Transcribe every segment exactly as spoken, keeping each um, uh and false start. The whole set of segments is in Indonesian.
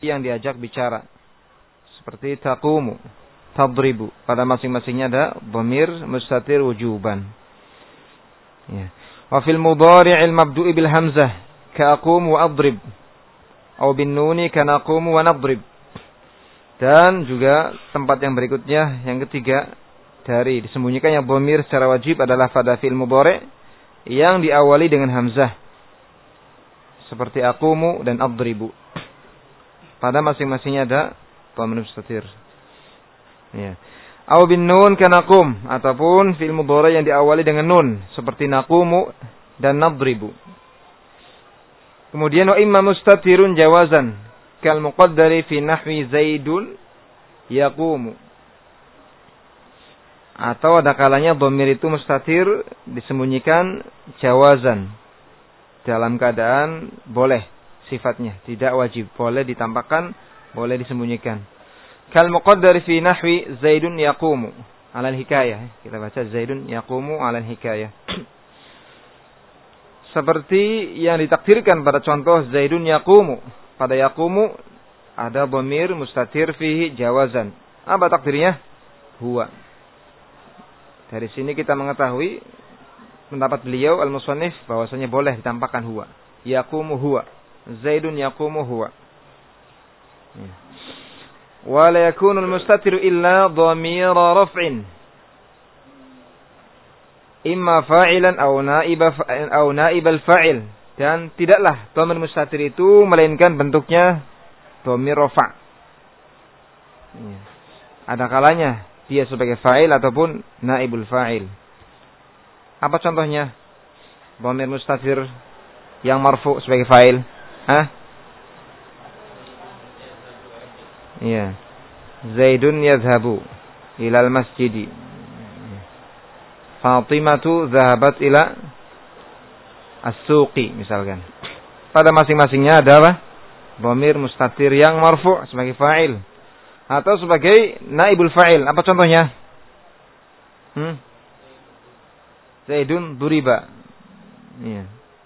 yang diajak bicara. Seperti taqumu, tadribu. Pada masing-masingnya ada dhamir mustatir wujuban. Ya. Wa fil mudhari'il mabdu'i bil hamzah ka aqumu wa adrib. Atau bin nuni ka naqumu wa nadrib. Dan juga tempat yang berikutnya, yang ketiga, dari disembunyikannya dhamir secara wajib adalah pada fi'il mudhari' yang diawali dengan hamzah. Seperti aqumu dan adribu. Pada masing-masingnya ada dhamir mustatir. Ya. Aw bin nun ka naqum, ataupun fi'il mudhari' yang diawali dengan nun seperti naqumu dan nadribu. Kemudian wa imma mustatirun jawazan kal muqaddari fi nahwi zaidun yaqumu. Atau ada kalanya dhamir itu mustatir disembunyikan jawazan, dalam keadaan boleh sifatnya, tidak wajib, boleh ditampakkan, boleh disembunyikan. Kal muqaddar fi nahwi zaidun yaqumu ala al-hikayah. Kita baca zaidun yaqumu ala al-hikayah. Seperti yang ditakdirkan pada contoh zaidun yaqumu. Pada yaqumu ada dhamir mustatir fihi jawazan. Apa takdirnya? Huwa. Dari sini kita mengetahui pendapat beliau al-musannif bahwasanya boleh ditampakkan huwa. Yaqumu huwa. Zaidun yaqumu huwa. Ya. Wa la yakunu al-mustatir illa dhamira raf'in. Imma fa'ilan aw na'iba aw na'ib al-fa'il. Dan tidaklah dhamir mustatir itu melainkan bentuknya dhamir rafa'. Ya. Ada kalanya dia sebagai fa'il ataupun naibul fa'il. Apa contohnya? Dhamir mustatir yang marfu sebagai fa'il. Hah? Iya. Zaidun yadhhabu ilal masjidi. Fatimatu dhahabat ila as-suqi misalkan. Pada masing-masingnya ada apa? Dhamir mustatir yang marfu sebagai fa'il atau sebagai naibul fa'il. Apa contohnya? Hmm? Zaidun duriba. Iya.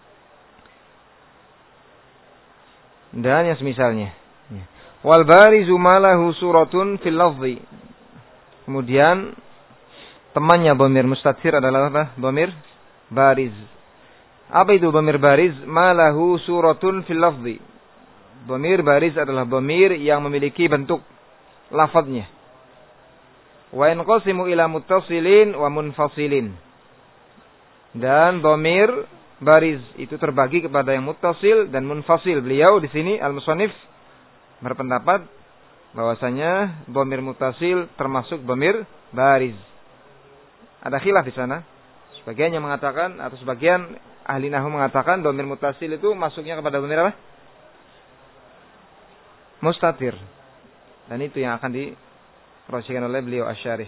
Dan yang semisalnya. Ya. Wal barizu malahu suratun fil lafzi. Kemudian temannya dhamir mustatir adalah apa? Dhamir bariz. Apa itu dhamir bariz? Malahu suratun fil lafzi. Dhamir bariz adalah dhamir yang memiliki bentuk lafadznya. Wa yanqasimu ila muttasilin wa munfasilin. Dan dhamir bariz itu terbagi kepada yang muttasil dan munfasil. Beliau di sini al-musannif berpendapat bahwasanya dhamir muttasil termasuk dhamir bariz. Ada khilaf di sana. Sebagian yang mengatakan atau sebagian ahli nahwu mengatakan dhamir muttasil itu masuknya kepada dhamir apa? Mustatir. Dan itu yang akan diproseskan oleh beliau asy-syarih.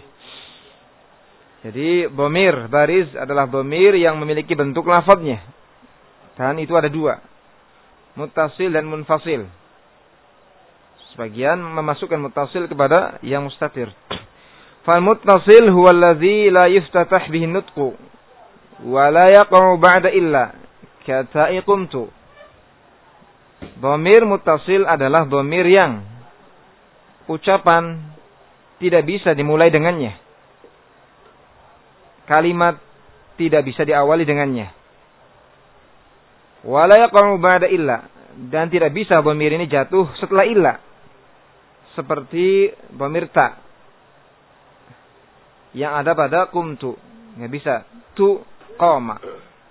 Jadi dhamir bariz adalah dhamir yang memiliki bentuk lafadznya. Dan itu ada dua. Muttasil dan munfasil. Sebagian memasukkan muttasil kepada yang mustatir. Fal muttasil huwa allazi la yuftatah bihi nutqu wa la yaqa'u ba'da illa ka ta'iqumtu. Dhamir muttasil adalah dhamir yang ucapan tidak bisa dimulai dengannya. Kalimat tidak bisa diawali dengannya. Wa la yaqa'u ba'da illa, dan tidak bisa dhamir ini jatuh setelah illa. Seperti dhamir ta yang ada pada kumtu, enggak bisa tu qama.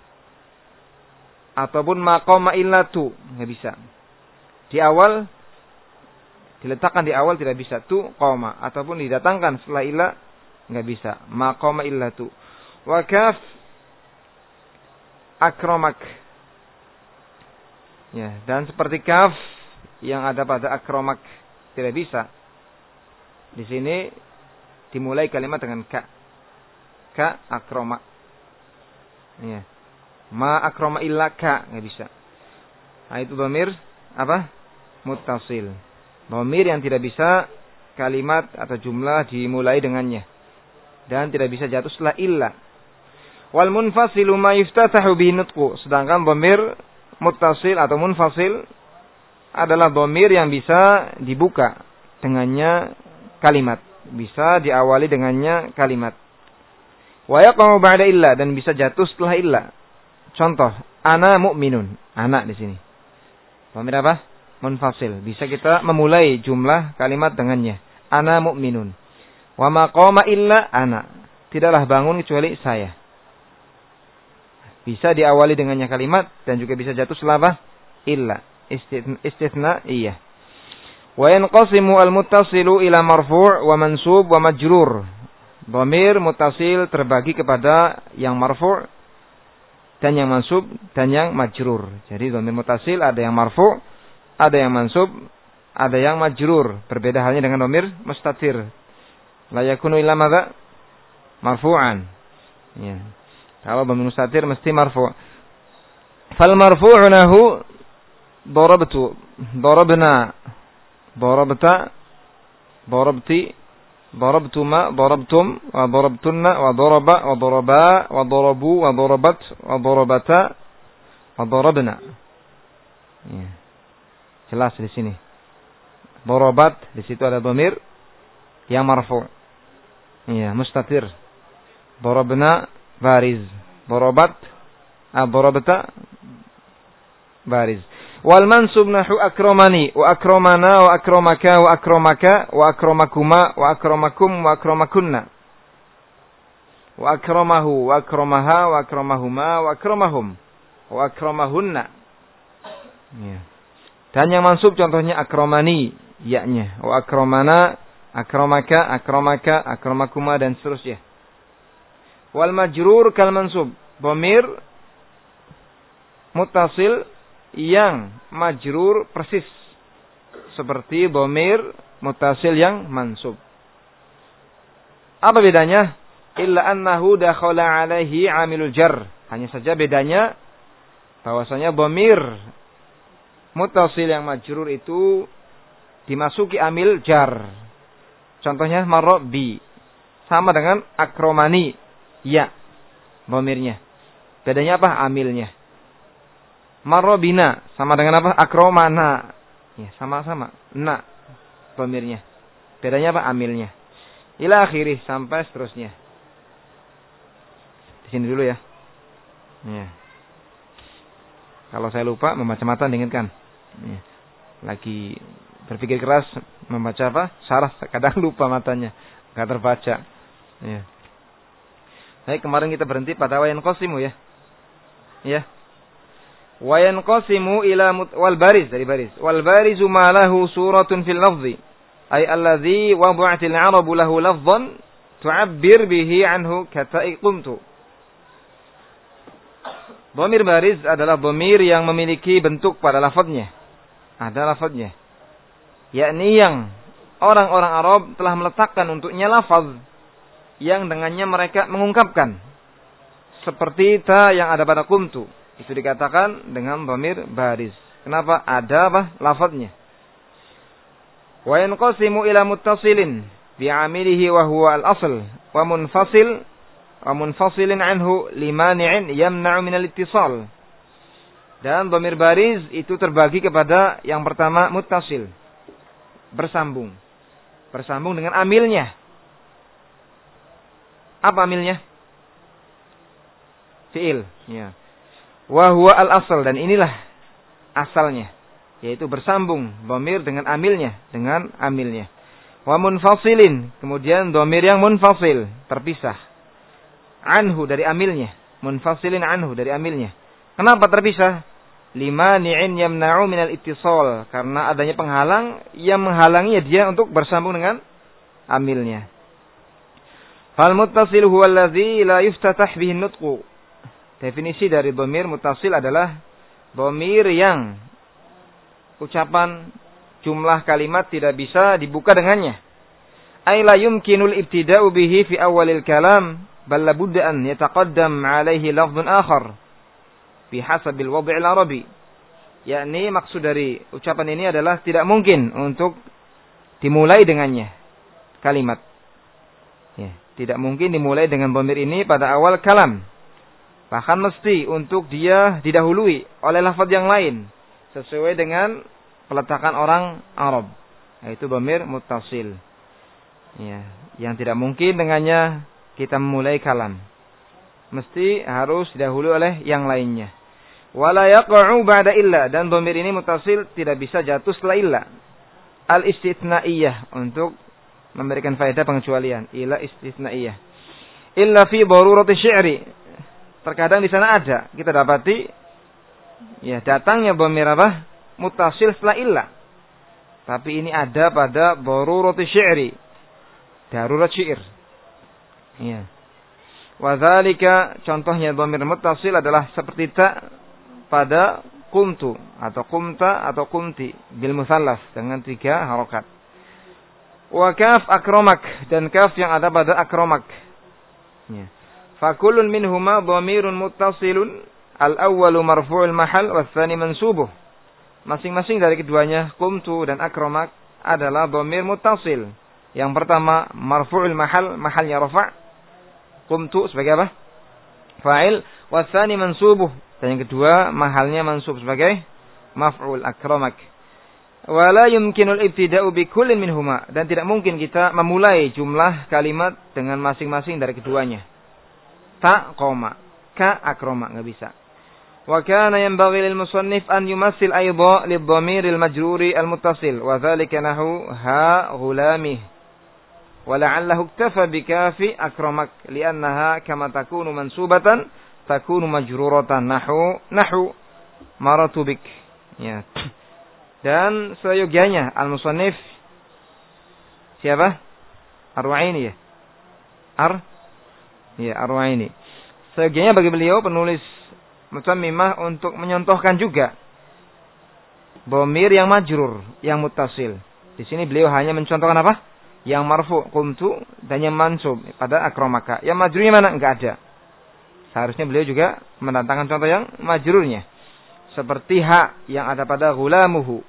Ataupun ma qama illa tu, enggak bisa. Di awal diletakkan di awal tidak bisa tu qama, ataupun didatangkan setelah illa enggak bisa. Ma qama illa tu. Wa kaf akramak. Ya, dan seperti kaf yang ada pada akramak tidak bisa. Di sini dimulai kalimat dengan ka. Ka akroma. Ya. Ma akroma illa ka, enggak bisa. Nah, itu dhamir apa? Muttasil. Dhamir yang tidak bisa kalimat atau jumlah dimulai dengannya dan tidak bisa jatuh setelah illa. Wal munfasilu ma yuftatahu bihi nutqu. Sedangkan dhamir muttasil atau munfasil adalah dhamir yang bisa dibuka dengannya kalimat, bisa diawali dengannya kalimat. Wa yaqa'u ba'da illa, dan bisa jatuh setelah illa. Contoh, ana mu'minun, anak di sini. Dhamir apa? Munfasil. Bisa kita memulai jumlah kalimat dengannya. Ana mu'minun. Wa ma qama illa ana. Tidaklah bangun kecuali saya. Bisa diawali dengannya kalimat dan juga bisa jatuh setelah apa? Illa. Istitsna iya. Wa yanqasimu al-muttasilu ila marfu' wa mansub wa majrur. Dhamir muttasil terbagi kepada yang marfu' dan yang mansub dan yang majrur. Jadi dhamir muttasil ada yang marfu', ada yang mansub, ada yang majrur. Berbeda halnya dengan dhamir mustatir. La yakunu illa madza? Marfu'an. Ya. Kalau dhamir mustatir mesti marfu'. Fal marfu'u lahu darabtu, darabna, darabta, darabti, darabtuma, darabtum, wa darabtunna, wa daraba, wa daraba, wa darabu, wa darabat, wa darabata, wa darabna. Ya. Jelas di sini. Darabat, di situ ada dhamir yang marfu'. Iya, mustatir. Darabna bariz. Darabat, ad-darabta bariz. Wal mansub nahu akramani wa akramana wa akramaka wa akramaka wa akramakuma wa akramakum wa akramakunna. Wa akramahu wa akramaha wa akramahuma wa akramahum wa akramahunna. Ya. Dan yang mansub contohnya akramani, yaknya. Wa akramana, akramaka, akramaka, akramakuma dan seterusnya. Wal majrur kal mansub. Dhamir muttasil yang majrur persis seperti dhamir muttasil yang mansub. Apa bedanya? Illa annahu dakhala alaihi amilul jar. Hanya saja bedanya bahwasanya dhamir muttasil yang majrur itu dimasuki amil jar. Contohnya marabbi sama dengan akromani, ya dhamirnya. Bedanya apa? Amilnya. Marobina sama dengan apa? Akromana. Ya, sama-sama. Na dhamirnya. Bedanya apa? Amilnya. Ila akhirih sampai seterusnya. Di sini dulu ya. Ya. Kalau saya lupa membaca matan diingatkan. Ya. Lagi berpikir keras membaca apa? Syarah kadang lupa matanya, enggak terbaca. Ya. Baik, kemarin kita berhenti pada wayan qasimu ya. Ya. Wayan qasimu ila mut wal bariz dari baris. Wal barizu ma lahu suratun fil lafzi. Ay alladhi wada'atil arabu lahu lafzan tu'abbir bihi anhu kata'i qumtu. Dhamir bariz adalah dhamir yang memiliki bentuk pada lafadznya. Ada lafadznya. Yakni yang orang-orang Arab telah meletakkan untuknya lafaz yang dengannya mereka mengungkapkan. Seperti ta yang ada pada qumtu. Itu dikatakan dengan dhamir bariz. Kenapa? Ada apa? Lafadznya. Wa yanqasimu ila muttasilin bi'amilihi wa huwa al-asl wa munfasil wa munfasilin anhu limani'in yamna'u minal ittisal. Dan dhamir bariz itu terbagi kepada yang pertama muttasil, bersambung. Bersambung dengan amilnya. Apa amilnya? Fi'il, ya. Wa huwa al-asl, dan inilah asalnya, yaitu bersambung dhamir dengan amilnya, dengan amilnya. Wa munfasilin, kemudian dhamir yang munfasil, terpisah. Anhu dari amilnya, munfasilin anhu dari amilnya. Kenapa terpisah? Limani'in yamna'u minal ittisal, karena adanya penghalang yang menghalangi dia untuk bersambung dengan amilnya. Fal muttasil huwa allazi la yuftatah bihi nutqu. Definisi dari dhamir muttasil adalah dhamir yang ucapan jumlah kalimat tidak bisa dibuka dengannya. Ay la yumkinul ibtida'u bihi fi awalil kalam, bal la budda an yataqaddam alaihi lafdhun akhar bihasabil wad'il arabi. Yakni maksud dari ucapan ini adalah tidak mungkin untuk dimulai dengannya kalimat. Ya, tidak mungkin dimulai dengan dhamir ini pada awal kalam. Bahkan mesti untuk dia didahului oleh lafaz yang lain sesuai dengan peletakan orang Arab, yaitu dhamir muttasil. Ya, yang tidak mungkin dengannya kita memulai kalam. Mesti harus didahului oleh yang lainnya. Wala yaqa'u ba'da illa, dan dhamir ini muttasil tidak bisa jatuh setelah illa. Al-istitnaiyah, untuk memberikan faedah pengecualian. Illa istitnaiyah. Illa fi darurati syi'ri. Terkadang di sana ada, kita dapati ya datangnya dhamir apa? Muttasil setelah illa. Tapi ini ada pada darurati syi'ri. Darurat syair. Ya. Wa dzalika, contohnya dhamir muttasil adalah seperti ta pada kuntu atau kumta atau kunti bil musallas dengan tiga harokat. Wa kaf akramak, dan kaf yang ada pada akramak. Ya. Fa kullun minhuma dhamirun muttasilun, al-awwalu marfu'ul mahal was tsani mansubuh. Masing-masing dari keduanya kumtu dan akramak adalah dhamir muttasil. Yang pertama marfu'ul mahal, mahalnya rafa'. Kumtu sebagai apa? Fa'il. Was tsani mansubuh, dan yang kedua mahalnya mansub sebagai maf'ul, akramak. Wala yumkinul ibtida'u bi kullin minhuma, dan tidak mungkin kita memulai jumlah kalimat dengan masing-masing dari keduanya. Ta qoma, ka akrama, enggak bisa. Wa kana yanbaghi lil musannif an yumassil aidha lid dhamiril majruri al muttasil, wa dzalika nahu ha ghulami. Wa la'allahu iktafa bi kafi akramak li'annaha kama takunu mansubatan takunu majruratan nahu nahu maratu bik. Ya. Dan seyogianya al-musannif siapa? Ar-Ru'aini ya. Ar Ya, Ar-Ru'aini. Seyogianya bagi beliau penulis Mutammimah untuk menyontohkan juga dhamir yang majrur, yang muttasil. Di sini beliau hanya mencontohkan apa? Yang marfu, qumtu, dan yang mansub pada akramaka. Yang majrurnya mana? Enggak ada. Seharusnya beliau juga mendatangkan contoh yang majrurnya. Seperti ha yang ada pada ghulamuhu.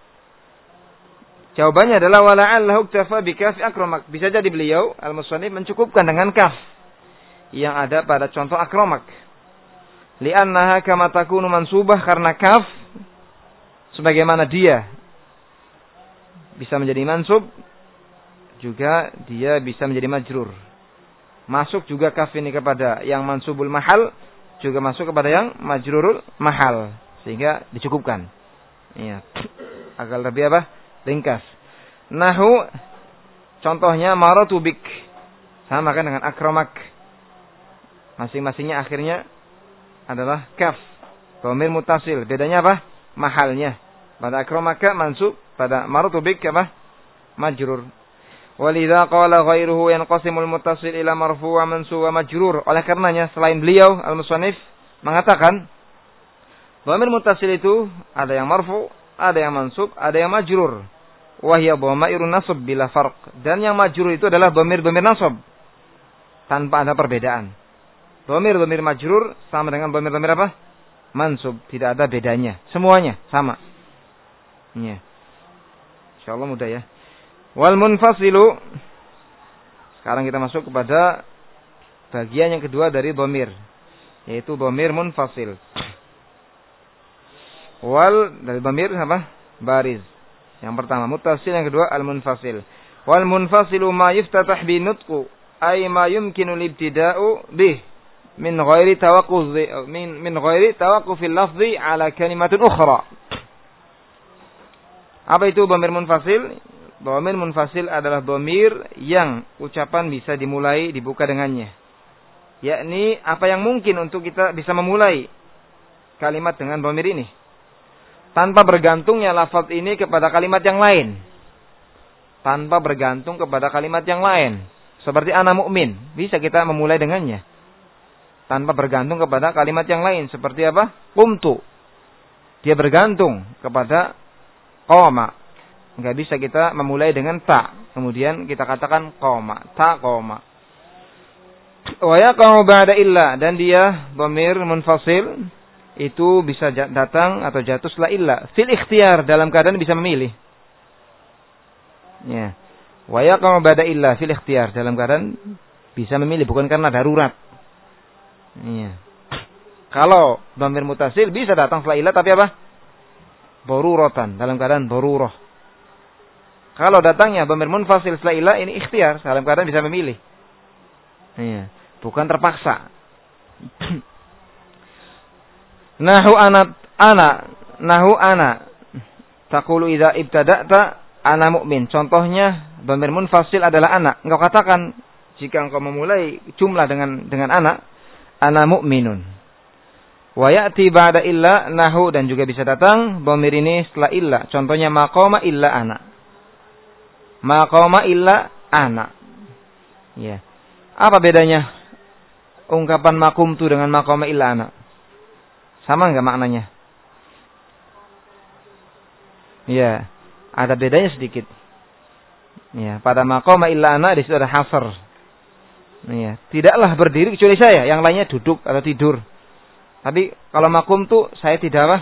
Jawabannya adalah wala'allahu iktafa bi kafi akramak. Bisa jadi beliau al-musannif mencukupkan dengan kaf yang ada pada contoh akramak. Li'annaha kama takunu mansubah, karena kaf sebagaimana dia bisa menjadi mansub, juga dia bisa menjadi majrur. Masuk juga kaf ini kepada yang mansubul mahal, juga masuk kepada yang majrurul mahal, sehingga dicukupkan. Iya. Agar lebih apa? Ringkas. Nahu, contohnya maratu bik, sama kan dengan akramak. Masing-masingnya akhirnya adalah kaf, dhamir muttasil. Bedanya apa? Mahalnya. Pada akramaka mansub, pada maratu bik apa? Majrur. Walidha qala ghairuhu yanqasimul muttasil ila marfu' wa mansub wa majrur. Oleh karenanya selain beliau al-musannif mengatakan dhamir muttasil itu ada yang marfu', ada yang mansub, ada yang majrur. Wa hiya dhamairun nasb bila farq. Dan yang majrur itu adalah dhamir-dhamir nasab tanpa ada perbedaan. Dhamir-dhamir majrur sama dengan dhamir-dhamir apa? Mansub, tidak ada bedanya. Semuanya sama. Ya. Insyaallah mudah ya. Wal munfasilu. Sekarang kita masuk kepada bagian yang kedua dari dhamir, yaitu dhamir munfasil. Wal dari dhamir apa? Bariz. Yang pertama muttasil, yang kedua al munfasil. Wal munfasilu ma yuftatah bi nutqu, ay ma yumkinu al-ibtida'u bih min ghairi tawaqquf min min ghairi tawaqqufil lafzi ala kalimatin ukhra. Apa itu dhamir munfasil? Dhamir munfasil adalah dhamir yang ucapan bisa dimulai, dibuka dengannya. Yakni apa yang mungkin untuk kita bisa memulai kalimat dengan dhamir ini, tanpa bergantungnya lafaz ini kepada kalimat yang lain. Tanpa bergantung kepada kalimat yang lain. Seperti ana mukmin, bisa kita memulai dengannya. Tanpa bergantung kepada kalimat yang lain. Seperti apa? Qumtu. Dia bergantung kepada qoma. Enggak bisa kita memulai dengan ta, kemudian kita katakan qoma, ta qoma. Wa yaqa'u ba'da illa, dan dia dhamir munfasil itu bisa datang atau jatuh setelah illa fil ikhtiyar, dalam keadaan bisa memilih. Ya. Wa yaqa'u ba'da illa fil ikhtiyar, dalam keadaan bisa memilih, bukan karena darurat. Iya. Kalau dhamir muttasil bisa datang setelah illa, tapi apa? daruratan, dalam keadaan darurah. Kalau datangnya dhamir munfasil setelah illa, ini ikhtiar, dalam keadaan bisa memilih. Iya, bukan terpaksa. Nahu ana ana nahu ana taqulu idza ibtada'ta ana mu'min. Contohnya dhamir munfasil adalah ana. Engkau katakan jika engkau memulai jumlah dengan dengan ana, ana mu'minun. Wa ya'ti ba'da illa nahu, dan juga bisa datang dhamir ini setelah illa. Contohnya maqama illa ana. Maqama illa ana. Ya. Apa bedanya ungkapan maqumtu dengan maqama illa ana? Sama enggak maknanya? Ya, ada bedanya sedikit. Ya, pada maqama illa ana di situ ada hasr. Ya, tidaklah berdiri kecuali saya, yang lainnya duduk atau tidur. Tapi kalau maqumtu saya tidak apa?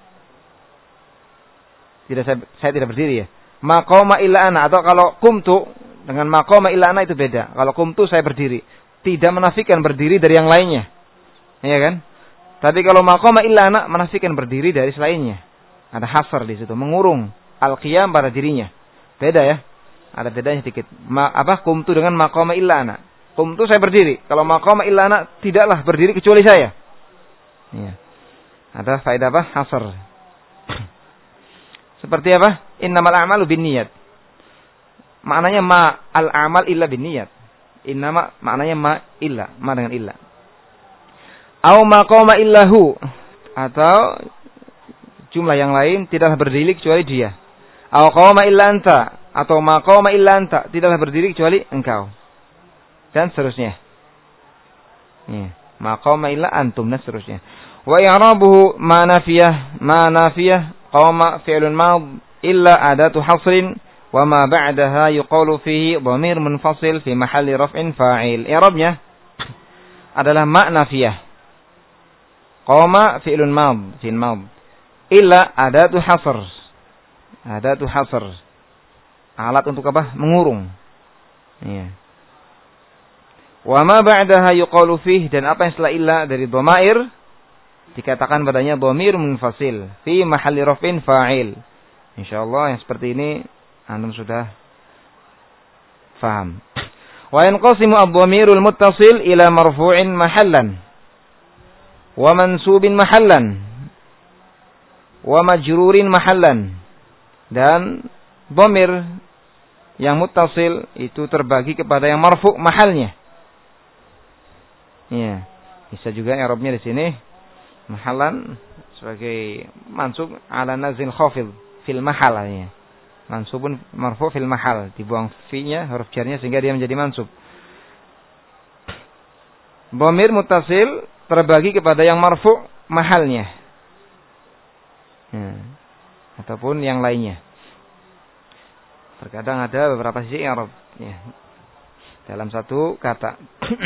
Tidak saya, saya tidak berdiri ya. Maqama illa ana, atau kalau qumtu dengan maqama illa ana itu beda. Kalau qumtu saya berdiri, tidak menafikan berdiri dari yang lainnya. Iya kan? Tapi kalau maqama illa ana menafikan berdiri dari selainnya. Ada hasr di situ, mengurung al-qiyam pada dirinya. Beda ya. Ada bedanya sedikit. Ma, apa qumtu dengan maqama illa ana. Qumtu saya berdiri. Kalau maqama illa ana tidaklah berdiri kecuali saya. Iya. Ada faedah apa? Hasr. Seperti apa? Innamal a'malu binniyat. Maknanya ma al-amal illa binniyat. Innama maknanya ma illa, ma dengan illa. Au maqama illahu, atau jumlah yang lain tidaklah berdiri kecuali dia. Au qama illa anta, atau maqama illa anta, tidaklah berdiri kecuali engkau. Dan seterusnya. Ya, maqama illa antum, dan seterusnya. Wa i'rabuhu ma nafiyah, ma nafiyah qama fi'lun mad illa adatu hasrin wa ma ba'daha yuqalu fihi dhamir munfasil fi mahalli raf'in fa'il. I'rabnya adalah ma nafiyah. Qama fi'lun mad, fi'il mad. Illa adatu hasr. Adatu hasr. Alat untuk apa? Mengurung. Iya. Wa ma ba'daha yuqalu fihi, dan apa yang setelah illa dari dhamair dikatakan padanya dhamir munfasil fi mahalli raf'in fa'il. Insyaallah yang seperti ini antum sudah faham. Wa yanqasimu ad-dhamirul muttasil ila marfu'in mahallan wa mansubin mahallan wa majrurin mahallan. Dan dhamir yang muttasil itu terbagi kepada yang marfu' mahalnya. Ya, bisa juga i'rabnya di sini mahallan sebagai mansub ala nazil khafid fil mahal ya. Mansubun marfu' fil mahal, dibuang fi-nya, huruf jarnya sehingga dia menjadi mansub. Dhamir muttasil terbagi kepada yang marfu' mahalnya. Ya. Ataupun yang lainnya. Terkadang ada beberapa sisi i'rab ya. Dalam satu kata.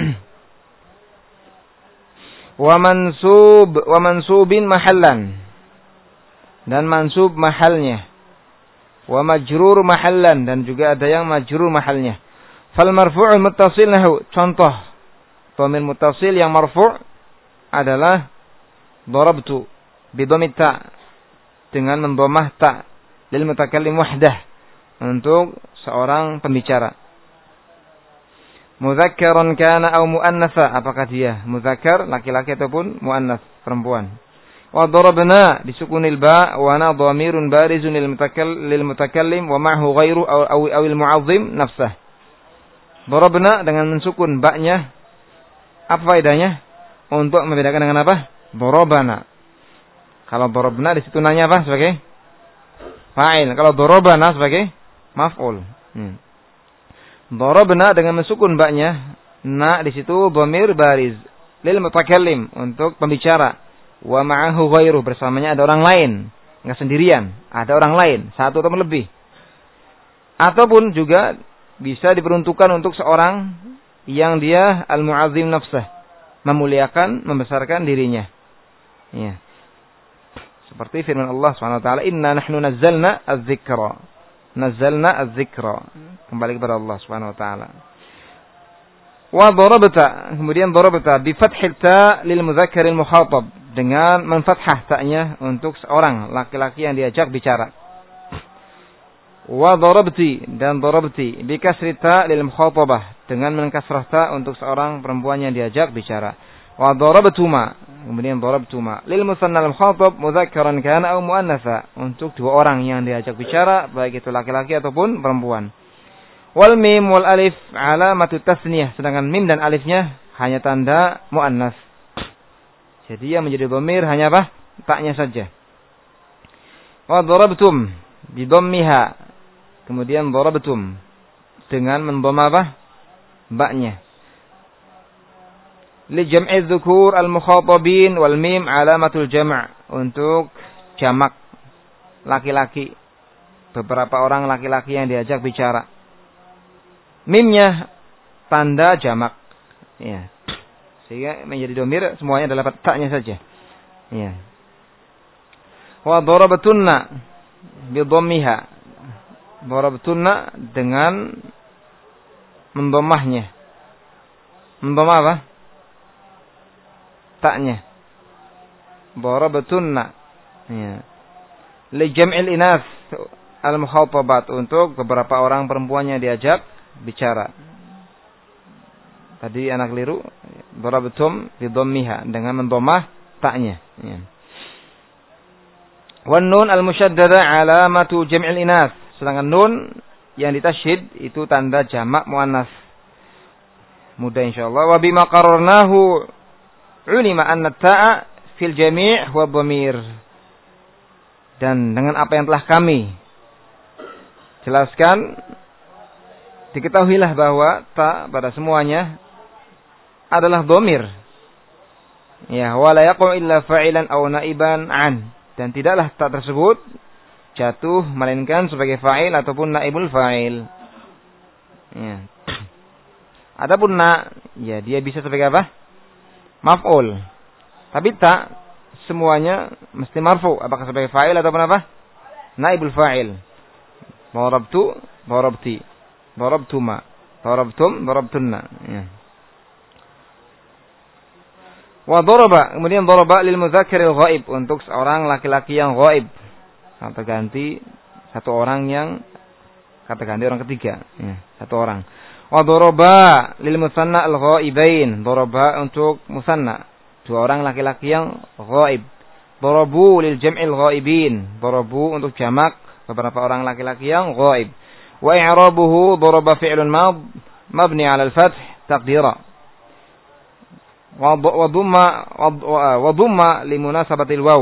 Wa mansub wa mansubin mahallan, dan mansub mahalnya. Wa majrur mahallan, dan juga ada yang majrur mahalnya. Fal marfu'ul muttasil nahu, contoh dhamir muttasil yang marfu' adalah darabtu bi dhammit ta, dengan mendhammah ta lil mutakallim wahdah, untuk seorang pembicara. Mudzakkaran kana aw muannatsa, apakah dia mudzakkar laki-laki ataupun muannats perempuan. Wa darabna bisukunil ba wa na dhamirun barizun lil mutakallim lil mutakallim wa ma'hu ghairu aw aw al mu'azzim nafsah. Darabna dengan mensukun ba-nya, apa faedahnya? Untuk membedakan dengan apa? Darabana. Kalau darabna di situ nanya apa sebagai fa'il, kalau darabana sebagai maf'ul. Hmm. Darabna dengan mensukun ba-nya, na di situ dhamir bariz lil mutakallim, untuk pembicara. Wa ma'ahu ghairu, bersamanya ada orang lain, enggak sendirian, ada orang lain, satu atau lebih. Ataupun juga bisa diperuntukkan untuk seorang yang dia al-mu'azzim nafsah, memuliakan, membesarkan dirinya. Ya. Seperti firman Allah Subhanahu wa taala, "Inna nahnu nazzalna adz-dzikra." Nazzalna adz-dzikra. Kembali kepada Allah Subhanahu wa taala. Wa darabta, kemudian darabta bi fathil ta lil mudzakkar al mukhatab, dengan menfathah ta'nya untuk seorang laki-laki yang diajak bicara. Wa darabti dan darabti bi kasri ta lil mukhatabah dengan mengkasrah ta untuk seorang perempuan yang diajak bicara. Wa darabtuma kemudian darabtuma lil musanna al mukhatab mudzakkaran kana aw muannatsa untuk dua orang yang diajak bicara baik itu laki-laki ataupun perempuan. Wal mim wal alif alamatu tasniyah sedangkan mim dan alifnya hanya tanda muannas. Jadi yang menjadi dhamir hanya apa? Taknya saja. Wa darabtum bi dhammiha kemudian darabtum dengan mendhamma apa? Ba-nya. Li jam'i dzukur al-mukhatabin wal mim alamatul jam' untuk jamak laki-laki. Beberapa orang laki-laki yang diajak bicara. Mimnya tanda jamak. Ya. Sehingga menjadi dhamir semuanya adalah taknya saja. Ya. Wa darabatunna bi dhammiha. Darabatunna dengan mendomahnya. Mendomah apa? Taknya. Darabatunna. Ya. Li jam'il inas al-mukhatabat untuk beberapa orang perempuan yang diajak bicara. Tadi anak liru darabtum bi dhammiha dengan mendomah taknya. Ya. Wan nun al-musyaddada alamatu jam'il inas. Sedangkan nun yang ditasydid itu tanda jamak muannas. Mudah insyaallah. Wa bima qararnahu ulima anna ta'a fil jami' huwa dhamir. Dan dengan apa yang telah kami jelaskan diketahuilah bahwa ta pada semuanya adalah dhamir. Ya, wala yaqu illa fa'ilan aw naiban an. Dan tidaklah ta tersebut jatuh melainkan sebagai fa'il ataupun naibul fa'il. Ya. Adapun na, ya dia bisa sebagai apa? Maf'ul. Tapi ta semuanya mesti marfu, apakah sebagai fa'il ataupun apa? Naibul fa'il. Darabtu, darabti. Darabtuma, darabtum, darabtunna. Ya. Wa daraba, kemudian daraba lil mudzakkiril ghaib untuk seorang laki-laki yang ghaib. Kata ganti satu orang yang kata ganti orang ketiga, ya, satu orang. Wa daraba lil musanna al ghaibain, daraba untuk musanna, dua orang laki-laki yang ghaib. Darabu lil jam'il ghaibin, darabu untuk jamak beberapa orang laki-laki yang ghaib. Wa i'rabuhu daraba fi'lun mad mabni 'ala al-fath taqdira. Wa dhamma wa dhamma li munasabati al-waw.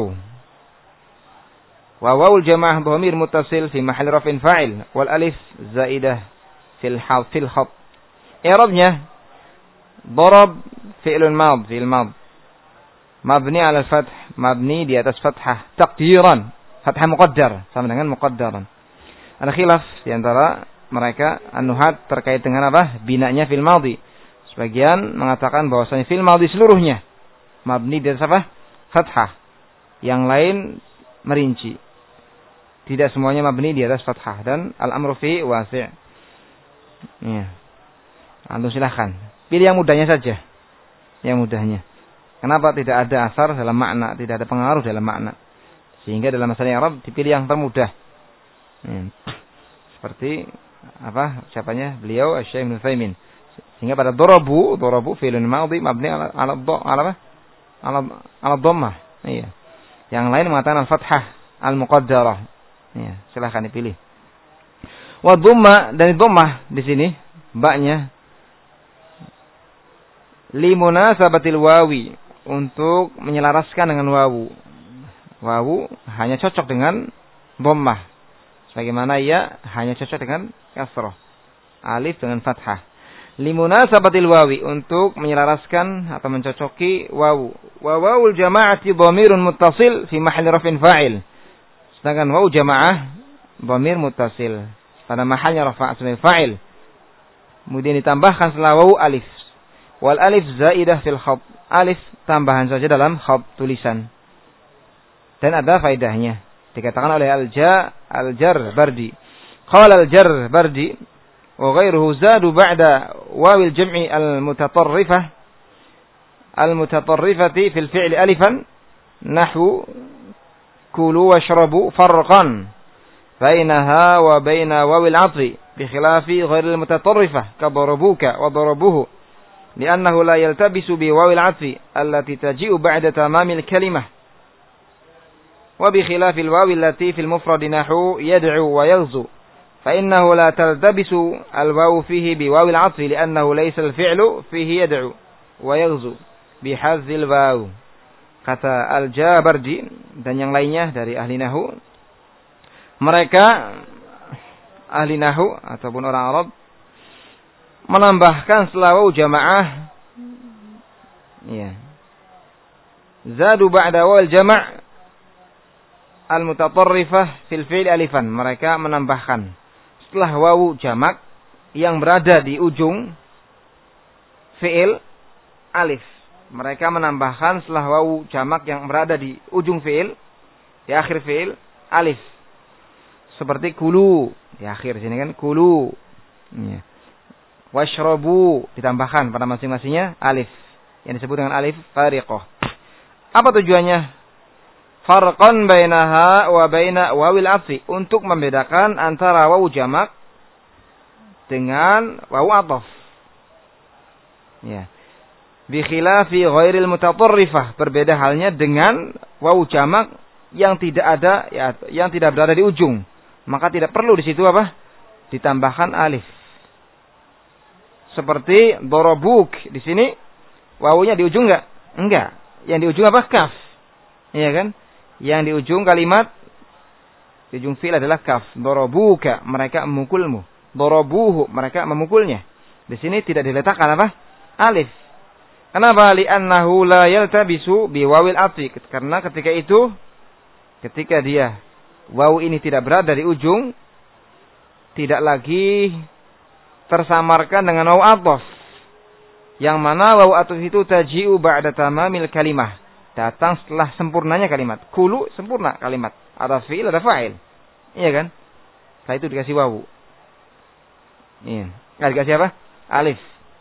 Wa wawul jamaah dhamir muttasil fi mahall raf'in fa'il wal alif zaidah fil hal fil khat. I'rabnya darab fi'lun mad fi'il mad mabni 'ala al-fath mabni di atas fathah taqdiran fathah muqaddar sama dengan muqaddaran. Ada khilaf di antara mereka an-nuhat terkait dengan apa? Binanya fil madhi. Sebagian mengatakan bahwasanya fil madhi seluruhnya mabni di atas apa? Fathah. Yang lain merinci. Tidak semuanya mabni di atas fathah dan al-amru fi wasi'. Ya. Antum silakan. Pilih yang mudahnya saja. Yang mudahnya. Kenapa tidak ada asar dalam makna, tidak ada pengaruh dalam makna? Sehingga dalam masalah Arab dipilih yang termudah. Hmm. Seperti apa siapanya beliau Syekh Ibnu Utsaimin sehingga pada darabu darabu fi'lun madhi mabni ala ala ala ala ala dhammah. Iya. Yang lain mengatakan al-fathah al-muqaddarah. Iya, silakan dipilih. Wa dhamma dan dhammah di sini ba-nya li munasabatil wawi untuk menyelaraskan dengan wawu. Wawu hanya cocok dengan dhammah. Bagaimana ia hanya cocok dengan kasrah. Alif dengan fathah. Limunasabatil wawi untuk menyelaraskan atau mencocoki wawu. Wa wawul jama'ati dhamirun muttasil fi mahalli raf'in fa'il. Sedangkan wawu jamaah dhamir muttasil pada mahalnya rafa' sebagai fa'il. Kemudian ditambahkan setelah wawu alif. Wal alif zaidah fil khat. Alif tambahan saja dalam khat tulisan. Dan ada faedahnya. Dikatakan oleh Al-Ja Al-Jar Bardi. Qala Al-Jar Bardi wa ghairuhu zadu ba'da wawil jam'i al-mutatarrifah al-mutatarrifati fil fi'li alifan nahwu kulu washrabu farqan bainaha wa baina wawil 'athfi bi khilafi ghairil mutatarrifah ka darabuka wa darabuhu li'annahu la yaltabisu bi wawil 'athfi allati taji'u ba'da tamamil kalimah wa bi khilafil wawi allati fil mufrad nahwu yad'u wa yaghzu فإنه لا تلتبس الواو فيه بواو العطف لأنه ليس الفعل فيه يدعو ويغزو بحذف الواو. Kata Al-Jabardi dan yang lainnya dari ahli nahwu, mereka ahli nahwu ataupun orang Arab menambahkan setelah waw jamaah, ya, zadu ba'da waw al-jama' al-mutatarrifah fil fi'l alifan. Mereka menambahkan setelah wawu jamak yang berada di ujung fi'il alif. Mereka menambahkan setelah wawu jamak yang berada di ujung fi'il, di akhir fi'il alif. Seperti kulu, di akhir sini kan kulu. Ya. Washrabu ditambahkan pada masing-masingnya alif yang disebut dengan alif fariqah. Apa tujuannya? Farqan bainaha wa baina wawil 'athfi, untuk membedakan antara wawu jamak dengan wawu 'athaf. Ya. Bi khilafi ghairil mutatarrifah, berbeda halnya dengan wawu jamak yang tidak ada, ya, yang tidak berada di ujung. Maka tidak perlu di situ apa? Ditambahkan alif. Seperti dorobuk, di sini wawunya di ujung enggak? Enggak. Yang di ujung apa? Kaf. Iya kan? Yang di ujung kalimat, di ujung fi'il adalah kaf. Dorobuka, mereka memukulmu. Dorobuhu, mereka memukulnya. Di sini tidak diletakkan apa? Alif. Kenapa? Li'annahu la yaltabisu biwawil 'athfi. Karena ketika itu, ketika dia wawu ini tidak berada di ujung, tidak lagi tersamarkan dengan wawu 'athaf. Yang mana wawu 'athaf itu taji'u ba'da tamamil kalimah, datang setelah sempurnanya kalimat. Kulu sempurna kalimat. Ada fi'il, ada fa'il. Iya kan? Setelah itu dikasih wawu. Iya. Nggak dikasih apa? Alif.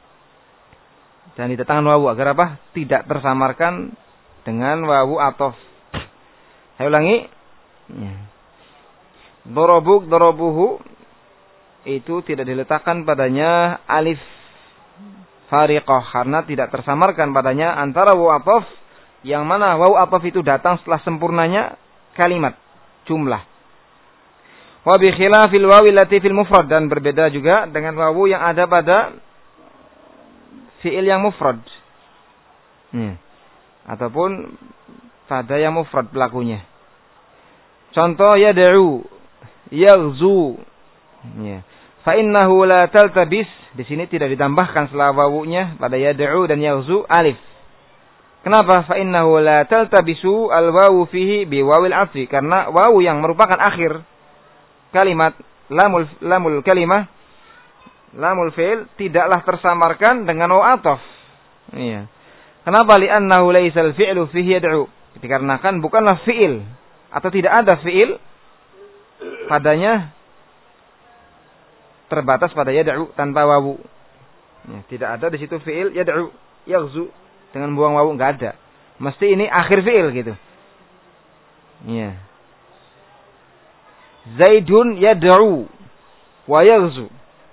Dan didatangkan wawu agar apa? Tidak tersamarkan dengan wawu ataf. Saya ulangi. Ya. Dorobuk, dorobuhu itu tidak diletakkan padanya alif fariqah karena tidak tersamarkan padanya antara wawu ataf, yang mana wawu ataf itu datang setelah sempurnanya kalimat, jumlah. Wa bi khilafil wawi allati fil mufrad, dan berbeda juga dengan wawu yang ada pada fi'il yang mufrad. Hmm. Ataupun pada yang mufrad pelakunya. Contoh yad'u, yaghzu. Ya. Fa innahu la taltabis, di sini tidak ditambahkan setelah wawunya pada yad'u dan yaghzu alif. Kenapa? Fa innahu la taltabisu al-wawu fihi bi wawil 'athfi, karena wawu yang merupakan akhir kalimat, lamul lamul kalimah, lamul fi'il, tidaklah tersamarkan dengan wawu 'athaf. Iya. Kenapa? Li'annahu laisal fi'lu fihi yad'u. Dikarenakan bukanlah fi'il atau tidak ada fi'il padanya terbatas pada yad'u tanpa wawu. Ya, tidak ada di situ fi'il yad'u, yaghzu dengan buang wawu, enggak ada. Mesti ini akhir fi'il gitu. Iya. Zaidun yad'u wa yaghzu.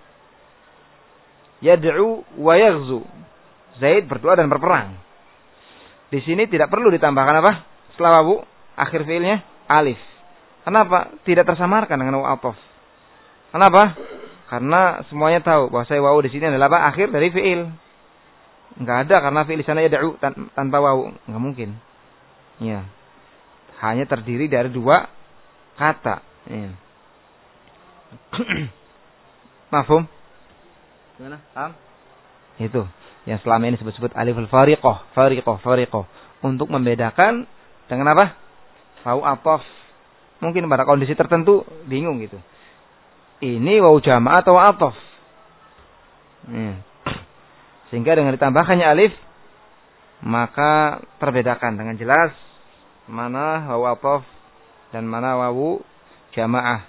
Yad'u wa yaghzu. Zaid berdoa dan berperang. Di sini tidak perlu ditambahkan apa? Setelah wawu, akhir fi'ilnya alif. Kenapa? Tidak tersamarkan dengan wawu ataf. Kenapa? Karena semuanya tahu bahwa saya wawu di sini adalah apa? Akhir dari fi'il. Enggak ada karena fi'il di sana yad'u tan tanpa wawu, enggak mungkin. Ya. Hanya terdiri dari dua kata. Ya. Mafhum? Gimana? Paham? Itu yang selama ini disebut-sebut alif al-fariqah, fariqah, fariqah, untuk membedakan dengan apa? Wawu ataf. Mungkin pada kondisi tertentu bingung gitu. Ini wawu jama' atau ataf. Hmm. Sehingga dengan ditambahkannya alif, maka terbedakan dengan jelas mana wawu ataf dan mana wawu jama'ah.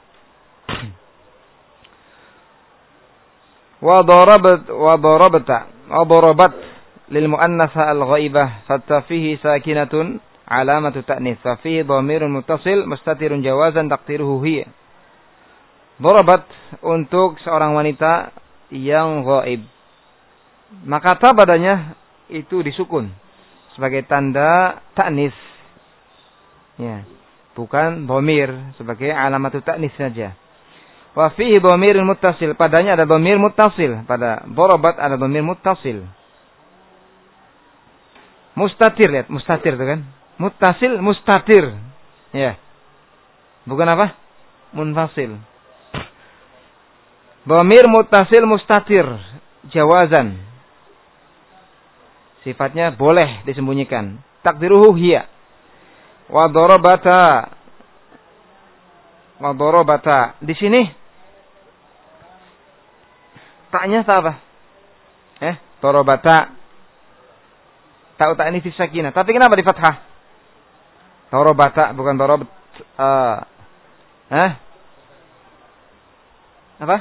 Wa darabat wa darabta wa darabat lil muannatsa al ghaibah fatta fihi sakinatun alamatu ta'nits. Fa fihi dhamirun muttasil mustatirun jawazan taqdiruhu hiya. Darabat untuk seorang wanita yang ghaib. Maka ta padanya itu disukun sebagai tanda ta'nis. Ya, bukan dhamir sebagai alamatu ta'nis saja. Wa fihi dhamirun muttasil, padanya ada dhamir muttasil, pada darabat ada dhamir muttasil. Mustatir, lihat, mustatir itu kan. Muttasil, mustatir. Ya. Bukan apa? Munfasil. Dhamir muttasil mustatir, jawazan. Sifatnya boleh disembunyikan. Takdiruhu hiya. Wa darabata. Wa darabata. Di sini taknya apa? Eh, darabata. Ta'u ta'ni fi sakinah. Tapi kenapa di fathah? Darabata bukan darabat. Uh, eh? Apa?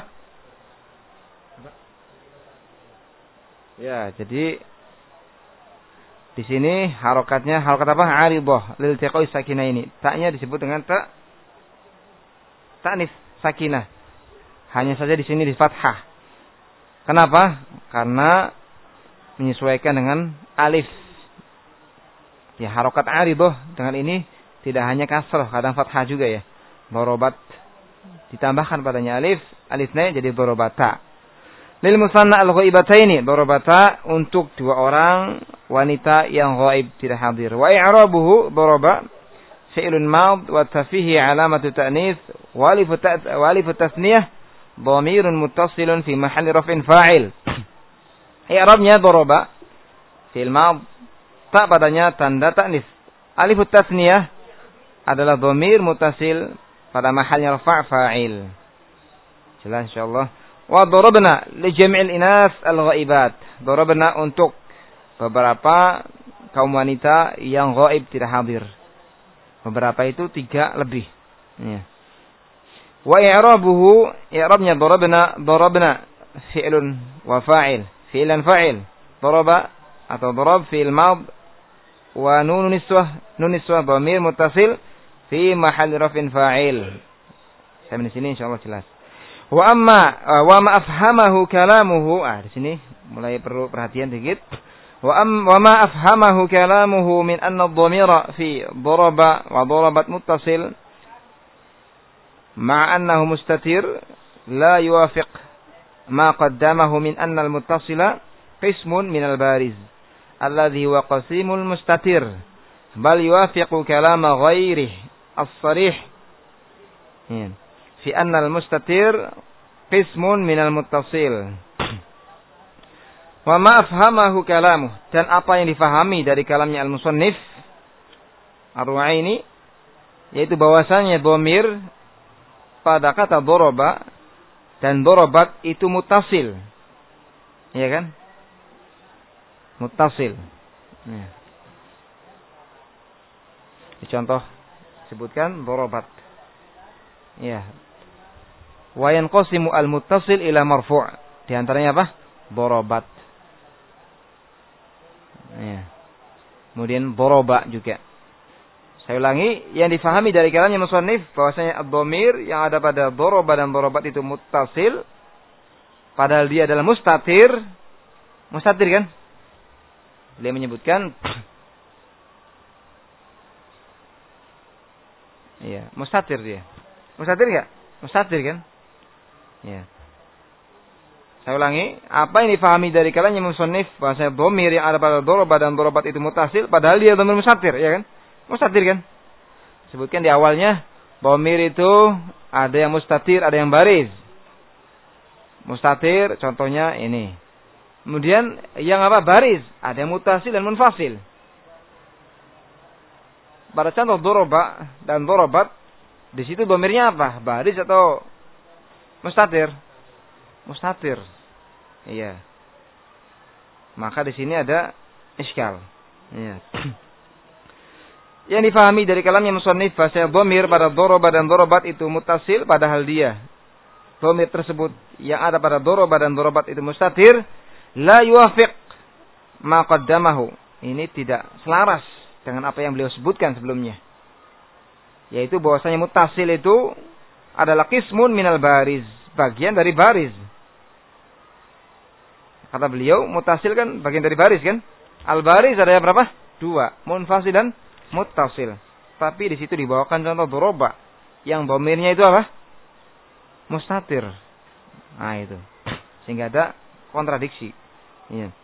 Ya, jadi di sini harokatnya harokat apa? Aridhah lil tiqai sakinah ini. Taknya disebut dengan ta ta'nis sakinah. Hanya saja di sini di fathah. Kenapa? Karena menyesuaikan dengan alif. Ya, harokat aridhah dengan ini tidak hanya kasrah, kadang fathah juga ya. Darabat ditambahkan padanya alif, alifnya jadi darabata. Lil musanna al-ghaibataini, darabata untuk dua orang wanita yang ghaib tidak hadir. Wa i'rabuhu daraba fi'lun mad wa tafihi alamatu ta'nis wa alif tasniyah dhamirun muttasilun fi mahalli raf'in fa'il. I'rabnya daraba fi'il mad, ta padanya tanda ta'nis. Alif tasniyah adalah dhamir muttasil pada mahalnya rafa' fa'il. Jelas insyaallah. Wa darabna li jami'il inas al-ghaibat. Darabna untuk beberapa kaum wanita yang ghaib tidak hadir. Beberapa itu tiga lebih. Ya. Wa i'rabuhu, i'rabnya darabna, darabna fi'lun wa fa'il. Fi'lan fa'il. Daraba atau darab fi'il mad wa nun niswah, nun niswah dhamir muttasil fi mahalli raf'in fa'il. Sampai di sini insyaallah jelas. Wa amma wa ma afhamahu kalamuhu, ah di sini mulai perlu perhatian dikit. Wa am wa ma afhamahu kalamuhu min anna ad-dhamira fi daraba wa darabat muttasil ma'a annahu mustatir la yuwafiq ma qaddamahu min anna al-muttasila qismun min al-bariz alladhi huwa qasimul mustatir bal yuwafiqu kalama ghairihi as-sarih fi anna al-mustatir qismun min al-muttasil. Wa ma afhamahu kalamuh, dan apa yang difahami dari kalamnya al-musannif Ar-Ru'aini, yaitu bahwasanya dhamir pada kata daraba dan darabat itu muttasil. Iya kan? Muttasil. Ya. Contoh sebutkan darabat. Ya. Wa yanqasimu al-muttasil ila marfu'. Di antaranya apa? Darabat. Ya. Kemudian daraba juga. Saya ulangi, yang difahami dari kalamnya musannif bahwasanya ad-dhamir yang ada pada daraba dan darabat itu muttasil padahal dia adalah mustatir. Mustatir kan? Dia menyebutkan iya, mustatir dia. Mustatir enggak? Mustatir kan? Ya. Saya ulangi, apa yang difahami dari kalamnya musannif bahwasanya dhamir yang ada pada daraba dan darabat itu muttasil padahal dia dhamir mustatir, ya kan? Mustatir kan? Sebutkan di awalnya dhamir itu ada yang mustatir, ada yang bariz. Mustatir contohnya ini. Kemudian yang apa? Bariz, ada yang muttasil dan munfasil. Pada contoh daraba dan darabat, di situ dhamirnya apa? Bariz atau mustatir? Mustatir. Iya. Maka di sini ada iskal. Iya. Yang difahami dari kalamnya musannif bahasa dhamir pada daraba dan darabat itu muttasil padahal dia dhamir tersebut yang ada pada daraba dan darabat itu mustatir la yuwafiq ma qaddamahu. Ini tidak selaras dengan apa yang beliau sebutkan sebelumnya. Yaitu bahwasanya muttasil itu adalah qismun minal bariz, bagian dari bariz. Kata beliau, muttasil kan bagian dari baris kan? Al-bariz ada berapa? Dua, munfasil dan muttasil. Tapi di situ dibawakan contoh doroba yang dhamirnya itu apa? Mustatir. Nah itu. Sehingga ada kontradiksi. Iya.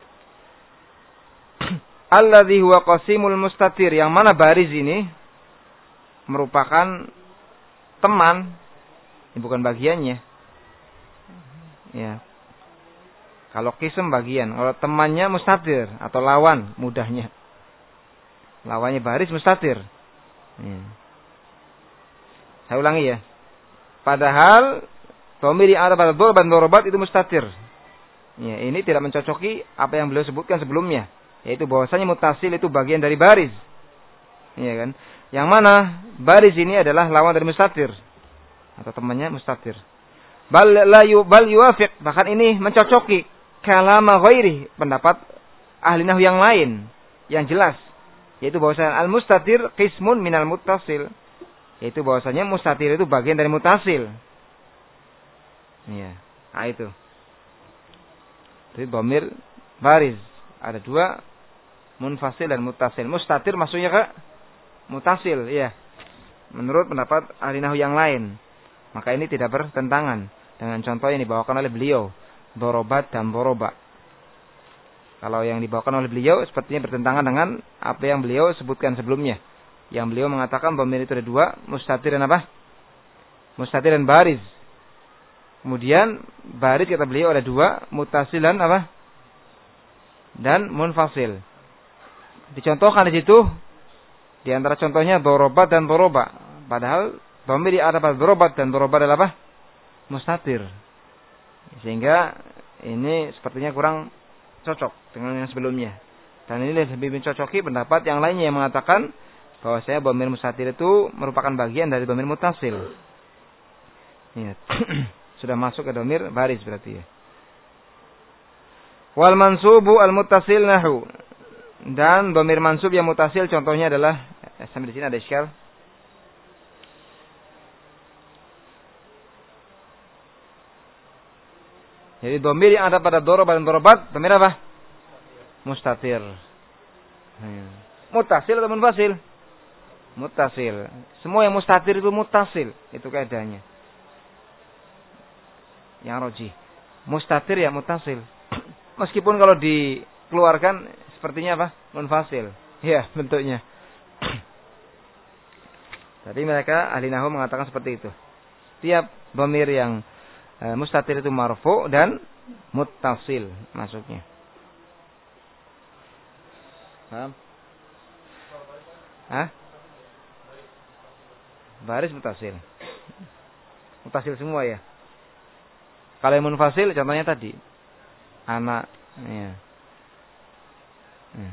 Alladzi huwa qasimul mustatir, yang mana bariz ini merupakan teman, ini bukan bagiannya. Ya. Kalau qism bagian, kalau temannya mustatir atau lawan mudahnya. Lawannya baris mustatir. Ya. Saya ulangi ya. Padahal dhamir yang ada pada dzarb dan dorobat itu mustatir. Ya, ini tidak mencocoki apa yang beliau sebutkan sebelumnya, yaitu bahwasanya muttasil itu bagian dari baris. Iya kan? Yang mana baris ini adalah lawan dari mustatir atau temannya mustatir. Bal la yu bal yuwafiq, bahkan ini mencocoki kalama ghairi, pendapat ahli nahwu yang lain yang jelas, yaitu bahwasanya al mustatir qismun minal muttasil, yaitu bahwasanya mustatir itu bagian dari muttasil. Iya, nah itu. Jadi dhamir baris ada dua, munfasil dan muttasil. Mustatir maksudnya ke mutasil, iya. Menurut pendapat ahli nahwu yang lain. Maka ini tidak bertentangan dengan contoh yang dibawakan oleh beliau, dorobat dan doroba. Kalau yang dibawakan oleh beliau sepertinya bertentangan dengan apa yang beliau sebutkan sebelumnya. Yang beliau mengatakan dhamir itu ada dua, mustatir dan apa? Mustatir dan baris. Kemudian baris kata beliau ada dua, muttasil dan apa? Dan munfasil. Dicontohkan di situ. Di antara contohnya dorobat dan doroba. Padahal dhamir yang ada pada dorobat dan doroba adalah apa? Mustatir. Sehingga ini sepertinya kurang cocok dengan yang sebelumnya. Dan ini lebih mencocoki pendapat yang lainnya yang mengatakan bahwa saya dhamir mustatir itu merupakan bagian dari dhamir muttasil. Ya. Sudah masuk ke dhamir baris berarti ya. Wal mansubu al muttasil nahu. Dan dhamir mansub yang mutasil contohnya adalah, eh, sampai di sini ada iskal. Jadi dhamir yang ada pada dorobat dan dorobat, dhamir apa? Mustatir. Hmm. Mutasil atau munfasil? Mutasil. Semua yang mustatir itu mutasil, itu kaidahnya. Yang roji. Mustatir ya mutasil. Meskipun kalau dikeluarkan sepertinya apa? Munfasil. Ya, bentuknya. Tadi mereka ahli nahwu mengatakan seperti itu. Tiap dhamir yang e, mustatir itu marfu dan muttasil masuknya. Paham? Hah? Baris muttasil. Muttasil semua ya. Kalau yang munfasil contohnya tadi. Anak ya. Hmm.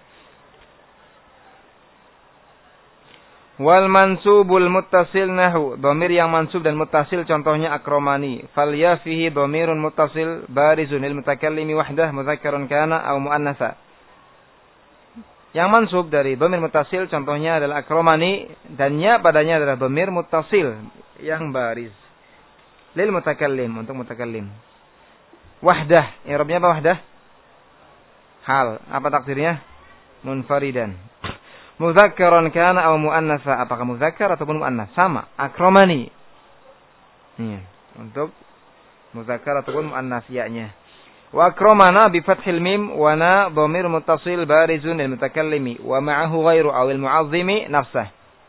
Wal mansubul muttasil nahu, dhamir yang mansub dan muttasil contohnya akromani. Fal ya fihi dhamirun muttasil barizun lil mutakallimi wahdah mudzakkarun kana aw muannatsa. Yang mansub dari dhamir muttasil contohnya adalah akromani, dan ya padanya adalah dhamir muttasil yang bariz lil mutakallim, untuk mutakallim. Wahdah, i'rabnya apa wahdah? Hal, apa takdirnya? Munfaridan. Mudzakkaran kana aw muannatsa, apakah mudzakkar ataupun muannas? Sama, akramani. Iya, untuk mudzakkar ataupun muannas ya-nya. Wa akramana bi fathil mim wa na dhamir muttasil barizun lil mutakallimi wa ma'ahu ghairu aw al mu'azzimi nafsah.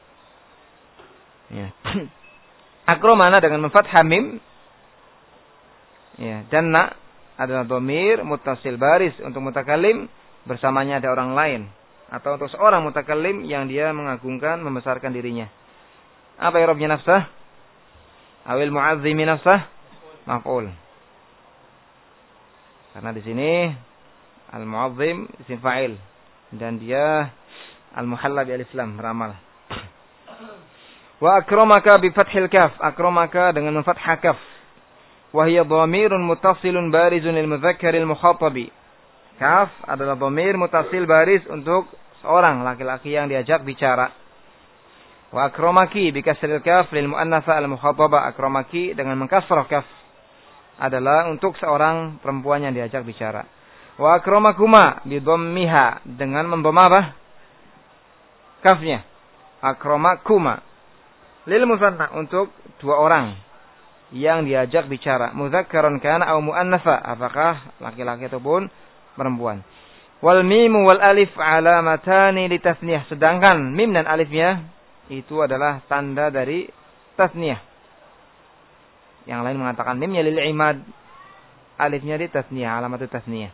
Ya. Akramana dengan memfathah mim. Ya, dan na adalah dhamir muttasil baris untuk mutakallim, bersamanya ada orang lain atau untuk seorang mutakallim yang dia mengagungkan, membesarkan dirinya. Apa i'rabnya nafsah? Awil mu'azzimi nafsah maf'ul. Karena di sini al-mu'azzim isim fa'il dan dia al-muhalla bi alif lam ramal. Wa akramaka bi fathil kaf, akramaka dengan fathah kaf. Wahia dhamirun muttasilun barizun lil mudzakkar al mukhatabi. Kaf adalah dhamir muttasil baris untuk seorang laki-laki yang diajak bicara. Wa akramaki bi kasril kaf lil muannatsa al mukhatabah. Akramaki dengan mengkasrah kaf adalah untuk seorang perempuan yang diajak bicara. Wa akramakuma bi dhammiha dengan mendhamma apa? Kafnya. Akramakuma lil musanna untuk dua orang yang diajak bicara. Mudzakkaran kana aw muannatsa, apakah laki-laki ataupun perempuan. Wal mim wal alif alamatani litasniyah, sedangkan mim dan alifnya itu adalah tanda dari tasniyah. Yang lain mengatakan mimnya lil imad, alifnya di tasniyah, alamat tasniyah.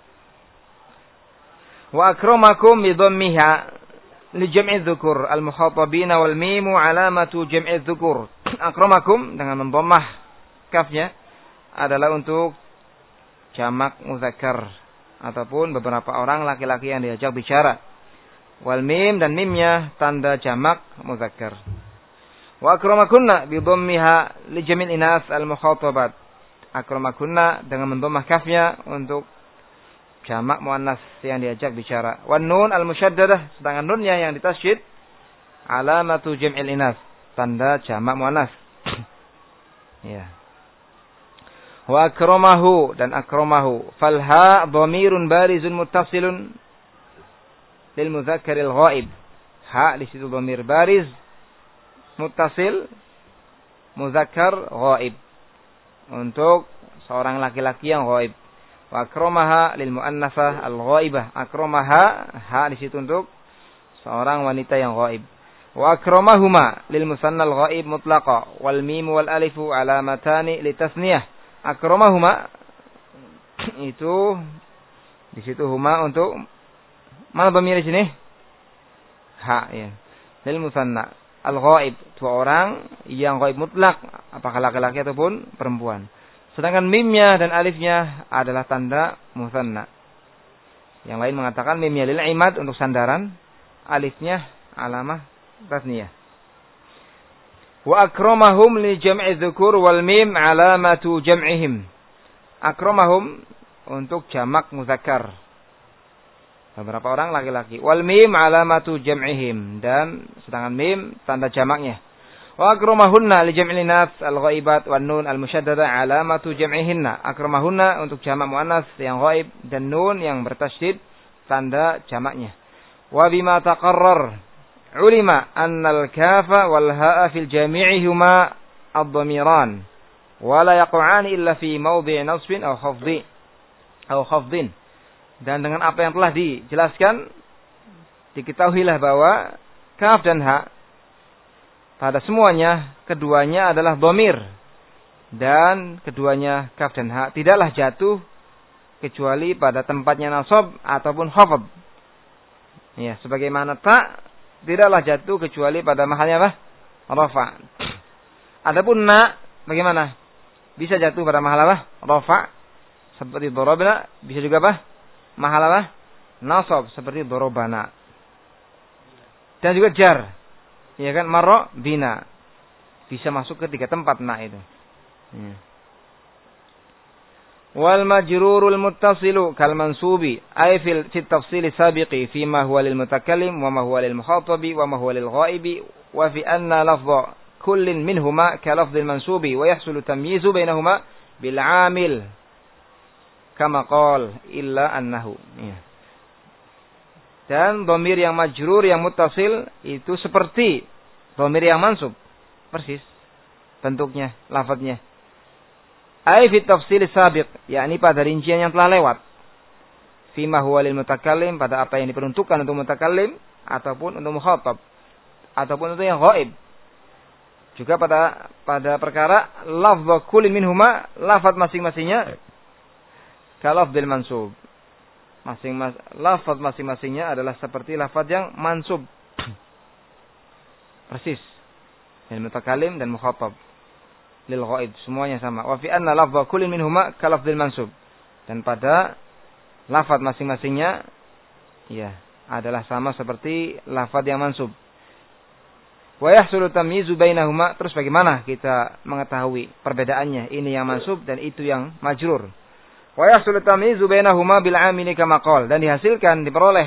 Wa akramakum bi dhammiha li jam'i dzukur al mukhatabina wal mim alamatu jam'i dzukur. Akramakum dengan memdhammah kafnya adalah untuk jamak muzakkar ataupun beberapa orang laki-laki yang diajak bicara. Wal mim dan mimnya tanda jamak muzakkar. Wa akramakunna bi dhammiha li jam'il inas al mukhatabat. Akramakunna dengan mendhammah kafnya untuk jamak muannas yang diajak bicara. Wan nun al musyaddadah, sedangkan nunnya yang ditasydid alamatu jam'il inas, tanda jamak muannas. Ya. Wa akramahu dan akramahu fal ha dhamirun barizun muttasilun lil mudzakkaril ghaib. Ha di situ dhamir bariz muttasil muzakkar ghaib untuk seorang laki-laki yang ghaib. Wa akramaha lil muannasah al ghaibah. Akramaha ha di situ untuk seorang wanita yang ghaib. Wa akramahuma lil musanna al ghaib mutlaqa wal mim wal alifu alamatani litasniyah. Akramahuma itu di situ huma untuk mana dhamir di sini? Ha ya. Lil musanna al ghaib, dua orang yang ghaib mutlak, apakah laki-laki ataupun perempuan. Sedangkan mimnya dan alifnya adalah tanda musanna. Yang lain mengatakan mimnya lil imad untuk sandaran, alifnya alamah tasniyah. Wa akramahum li jam'i dzukur wal mim alamatu jam'ihim. Akramahum untuk jamak muzakkar, beberapa orang laki-laki. Wal mim alamatu jam'ihim, dan sedangkan mim tanda jamaknya. Wa akramahunna li jam'il inas al ghaibat wan nun al musyaddada alamatu jam'ihinna. Akramahunna untuk jamak muannas yang ghaib dan nun yang bertasydid tanda jamaknya. Wa bima taqarrar ulima annal kafa wal ha'a fil jami'i huma ad-dhamiran wa la yaqa'ani illa fi mawdhi' nasbin aw khafdhi aw khafdhin. Dan dengan apa yang telah dijelaskan, diketahuilah bahwa kaf dan ha pada semuanya keduanya adalah dhamir, dan keduanya kaf dan ha tidaklah jatuh kecuali pada tempatnya nasab ataupun khafd. Ya, sebagaimana ta tidaklah jatuh kecuali pada mahalnya apa? Rafa. Adapun na bagaimana? Bisa jatuh pada mahal apa? Rafa. Seperti darabna, bisa juga apa? Mahal apa? Nasab seperti darabana. Dan juga jar. Ya kan? Marra bina. Bisa masuk ke tiga tempat na itu. Ya. Wal majrurul muttasilu kal mansubi ay fil fi tafsil sabiqi fi ma huwa lil mutakallim wa ma huwa lil mukhatabi wa ma huwa lil ghaibi wa fi anna lafdha kullin minhuma ka lafdhil mansubi wa yahsulu tamyizu bainahuma bil 'amil kama qala illa annahu. Ya. Dan dhamir yang majrur yang muttasil itu seperti dhamir yang mansub, persis bentuknya, lafadznya. Ai fi tafsil sabiq, yakni pada rincian yang telah lewat. Fi ma huwa lil mutakallim, pada apa yang diperuntukkan untuk mutakallim ataupun untuk mukhatab ataupun untuk yang ghaib. Juga pada pada perkara lafdh kullin minhuma, lafaz masing-masingnya ka lafdzil mansub. Masing-mas lafaz masing-masingnya adalah seperti lafaz yang mansub. Persis. Lil mutakallim dan mukhatab. Lil ghaib semuanya sama. Wa fi anna lafdha kullin minhuma ka lafdzil mansub. Dan pada lafaz masing-masingnya ya adalah sama seperti lafaz yang mansub. Wa yahsulu tamyizu bainahuma, terus bagaimana kita mengetahui perbedaannya, ini yang mansub dan itu yang majrur. Wa yahsulu tamyizu bainahuma bil 'amili kama qala, dan dihasilkan diperoleh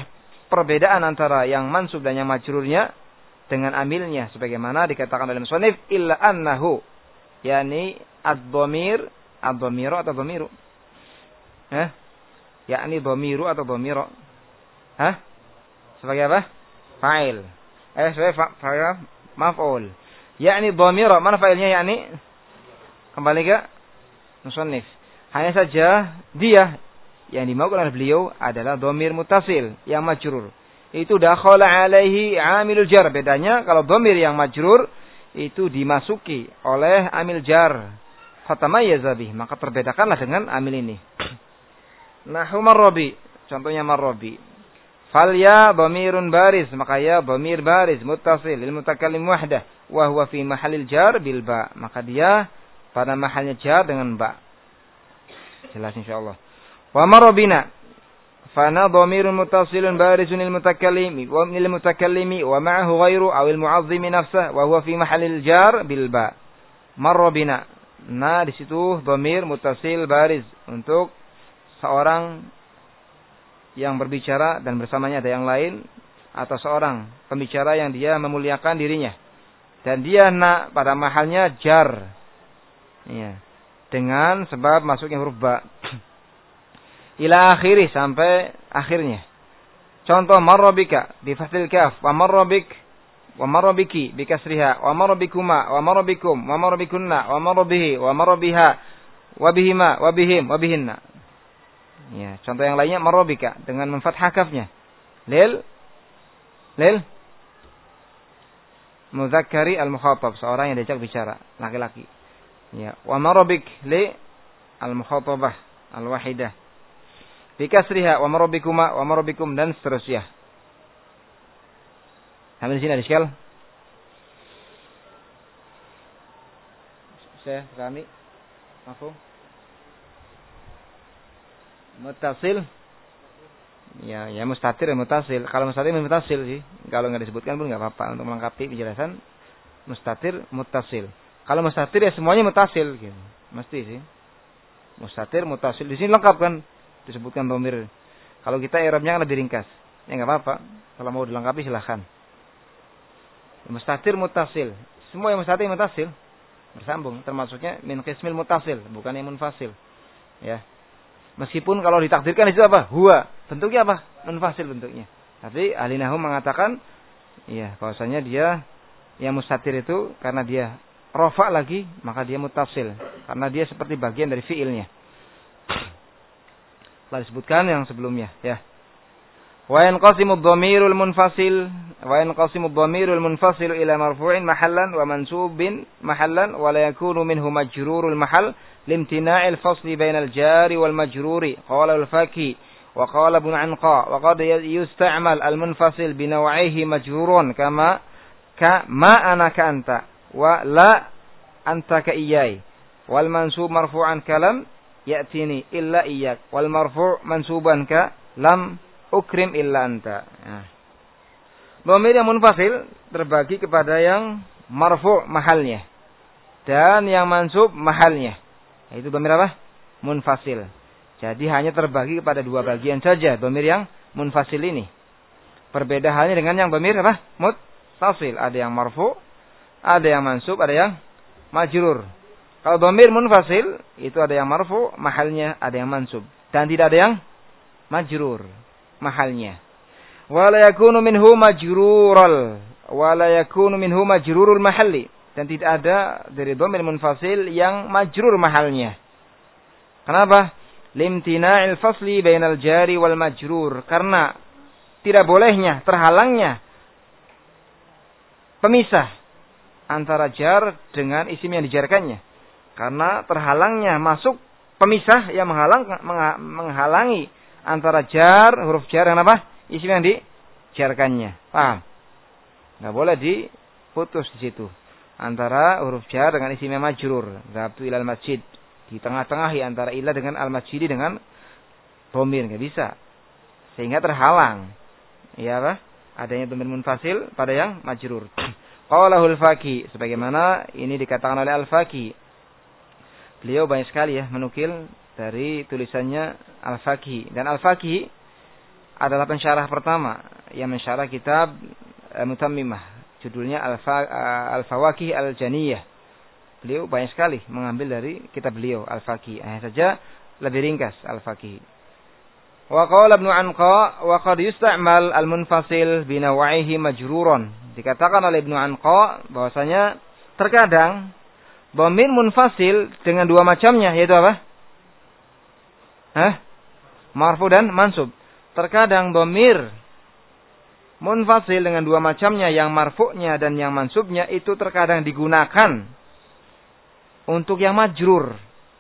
perbedaan antara yang mansub dan yang majrurnya dengan amilnya sebagaimana dikatakan oleh musannif illa annahu yakni ad-dhamir ad-dhamiru atau dhamiru eh yakni dhamiru atau dhamira hah sebagai apa fa'il eh sebagai fa'il maf'ul yakni dhamira mana fa'ilnya yakni kembali ke musannif hanya saja dia yang dimaukan oleh beliau adalah dhamir muttasil yang majrur. Itu dakhala alaihi amilul jar. Bedanya kalau dhamir yang majrur itu dimasuki oleh amil jar. Fatamayyaza bih, maka terbedakanlah dengan amil ini. Nahu marrabi, contohnya marrabi. Fal ya dhamirun baris, maka ya dhamir baris muttasil lil mutakallim wahdah wa huwa fi mahallil jar bil ba. Maka dia pada mahalnya jar dengan ba. Jelas insyaallah. Wa marabina fana dhamirun muttasilun barizun lil mutakallimi wa lil mutakallimi wa ma'ahu ghairu aw al mu'azzimi nafsa wa huwa fi mahallil jar bil ba. Marabina. Nah, di situ dhamir muttasil bariz untuk seorang yang berbicara dan bersamanya ada yang lain atau seorang pembicara yang dia memuliakan dirinya dan dia na pada mahalnya jar. Iya. Dengan sebab masuknya huruf ba. Ila akhiri sampai akhirnya. Contoh marrabika bi fathil kaf wa marrabik wa marrabiki bi kasriha wa marrabikuma wa marrabikum wa marrabikunna wa marrabihi wa marrabiha wa bihima wa bihim wa bihinna. Ya, contoh yang lainnya marrabika dengan memfathah kafnya. Lil lil mudzakkari al-mukhatab, seorang yang diajak bicara, laki-laki. Ya, wa marrabik li al-mukhatabah al-wahidah. Bikasriha wa marabbikuma wa marabbikum dan seterusnya. Sampai di sini ada iskal? Saya kami mafhum? Muttasil? Ya, ya mustatir ya muttasil. Kalau mustatir muttasil sih. Kalau enggak disebutkan pun enggak apa-apa untuk melengkapi penjelasan mustatir muttasil. Kalau mustatir ya semuanya muttasil gitu. Mesti sih. Mustatir muttasil di sini lengkap kan? Disebutkan dhamir. Kalau kita i'rabnya lebih ringkas. Ya enggak apa-apa. Kalau mau dilengkapi silahkan. Mustatir muttasil. Semua yang mustatir muttasil bersambung, termasuknya min qismil muttasil, bukan yang munfasil. Ya. Meskipun kalau ditakdirkan itu apa? Huwa. Bentuknya apa? Munfasil bentuknya. Tapi ahli nahwu mengatakan iya, bahwasanya dia yang mustatir itu karena dia rafa lagi, maka dia muttasil. Karena dia seperti bagian dari fiilnya. Telah disebutkan yang sebelumnya ya. Wa yanqasimu ad-dhamirul munfasil wa yanqasimu ad-dhamirul munfasil ila marfu'in mahallan wa mansubin mahallan wa la yakunu minhu majrurul mahall limtina'il fasli bainal jari wal majruri qala al-faki wa qala ibn anqa wa qad yusta'mal al-munfasil bi naw'ihi majrurun kama ka ma ana ka anta wa la anta ka iyai wal mansub marfu'an kalam ya'tini illa iyyak wal marfu' mansuban ka lam ukrim illa anta. Nah. Dhamir yang munfasil terbagi kepada yang marfu' mahalnya dan yang mansub mahalnya. Itu dhamir apa? Munfasil. Jadi hanya terbagi kepada dua bagian saja dhamir yang munfasil ini. Berbeda halnya dengan yang dhamir apa? Muttasil. Ada yang marfu', ada yang mansub, ada yang majrur. Kalau dhamir munfasil, itu ada yang marfu, mahalnya, ada yang mansub. Dan tidak ada yang majrur, mahalnya. Wala yakunu minhu majrural. Wala yakunu minhu majrurul mahalli. Dan tidak ada dari dhamir munfasil yang majrur mahalnya. Kenapa? Limtina'il fasli bainal jari wal majrur. Karena tidak bolehnya, terhalangnya pemisah antara jar dengan isim yang dijarkannya. Karena terhalangnya masuk pemisah yang menghalang, menghalangi antara jar, huruf jar dengan apa? Isim yang dijarkannya. Paham? Nggak boleh diputus di situ. Antara huruf jar dengan isim yang majrur. Zabtu ilal masjid. Di tengah-tengahi antara ilah dengan al-masjidi dengan dhamir. Nggak bisa. Sehingga terhalang. Ya apa? Adanya dhamir munfasil pada yang majrur. Qalahul Faki. Sebagaimana ini dikatakan oleh Al-Faki. Beliau banyak sekali ya menukil dari tulisannya Al-Faqih. Dan Al-Faqih adalah pensyarah pertama yang mensyarah kitab uh, Mutammimah, judulnya Al-Fawakih Al-Janiyah. Beliau banyak sekali mengambil dari kitab beliau Al-Faqih. Hanya saja lebih ringkas Al-Faqih. Wa qala Ibnu Anqa wa qad yusta'mal al-munfasil bi naw'ihi majruran. Dikatakan oleh Ibnu Anqa bahwasanya terkadang dhamir munfasil dengan dua macamnya, yaitu apa? Hah? Marfu dan mansub. Terkadang dhamir munfasil dengan dua macamnya, yang marfu'nya dan yang mansubnya itu terkadang digunakan untuk yang majrur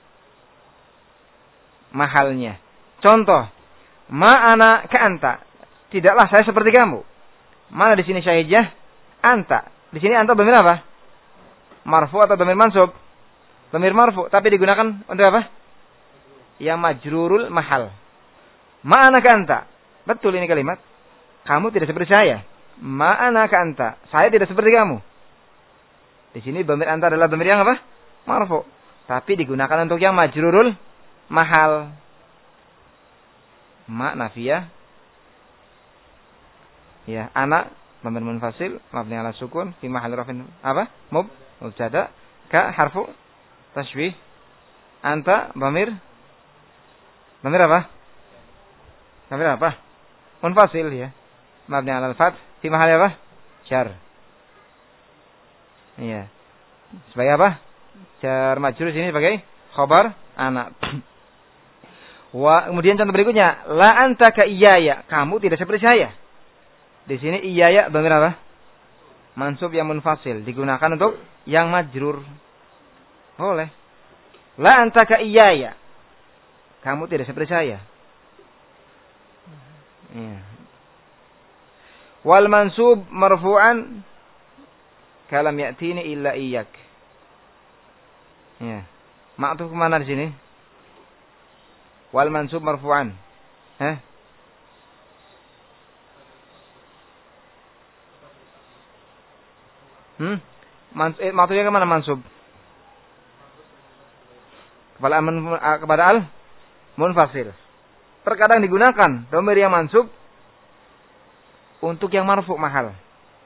mahalnya. Contoh, ma'ana ka anta. Tidaklah saya seperti kamu. Mana di sini syahidnya? Anta. Di sini anta dhamir apa? Marfu atau dhamir mansub? Dhamir marfu, tapi digunakan untuk apa? Yang majrurul mahal. Ma'ana ka anta. Betul ini kalimat. Kamu tidak seperti saya. Ma'ana ka anta. Saya tidak seperti kamu. Di sini dhamir anta adalah dhamir yang apa? Marfu. Tapi digunakan untuk yang majrurul mahal. Ma nafiyah. Ya, anak dhamir munfasil mabni ala sukun fi mahall rafin apa? Mub mubtada. Ka harfu tashbih. Anta dhamir dhamir apa? Dhamir apa? Munfasil ya. Mabni ala al-fath fi mahall apa? Jar. Iya. Sebagai apa? Jar majrur sini sebagai khabar anak. Wa kemudian contoh berikutnya, la anta ka iyaya, kamu tidak seperti saya. Di sini iyaya dhamir apa? Mansub yang munfasil, digunakan untuk yang majrur. Boleh. La anta ka iyaya, kamu tidak seperti saya. Ya. Wal mansub marfu'an kalam ya'tini illa iyyak. Ya. Ma'tuf kemana di sini? Wal mansub marfu'an. Hah? Hmm? Mans eh, maksudnya kemana mansub? Kepada, kepada al munfasil. Terkadang digunakan dhamir yang mansub untuk yang marfu' mahal.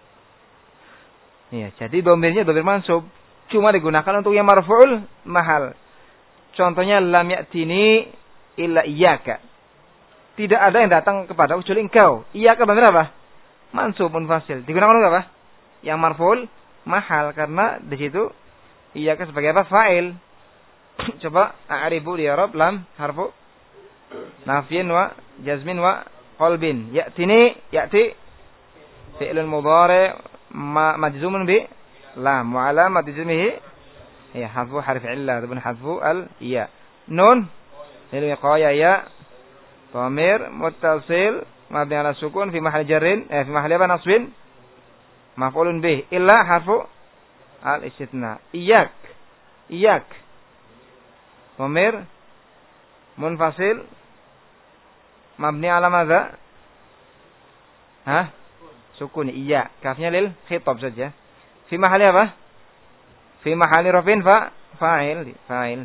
Iya, jadi dhamirnya dhamir mansub, cuma digunakan untuk yang marfu'ul mahal. Contohnya lam ya'tini illa iyyaka. Tidak ada yang datang kepada kecuali engkau. Iyyaka dhamir apa? Mansub munfasil. Digunakan untuk apa? Yang marfu'ul mahal, karena di situ iyyaka sebagai apa? Fa'il. Coba a'ribu di i'rab lam harfu nafyin wa jazmin wa qalbin. Ya'tini ya'ti fi'lun mudhari ma majzumun bi lam wa alamat jazmihi ya harfu harf illah ataupun harfu al ya. Nun lil wiqaya ya dhamir muttasil mabni ala sukun fi mahall jarrin eh fi mahall nasbin maf'ulun bih illa harfu al istithna. Iyyak iyyak dhamir munfasil mabni ala madza? Hah? Sukun iya. Kafnya lil khitab saja. Fi mahalli apa? Fi mahalli rafin fa fa'il fa'il.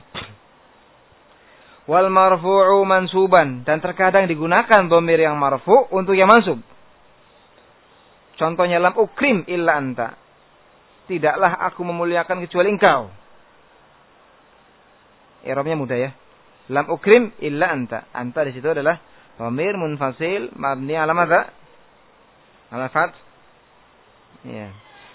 Wal marfu'u mansuban, dan terkadang digunakan dhamir yang marfu' untuk yang mansub. Contohnya lam ukrim illa anta. Tidaklah aku memuliakan kecuali engkau. I'rabnya mudah ya. Lam ukrim illa anta. Anta di situ adalah dhamir munfasil mabni ala madza? Ala fath. Ya.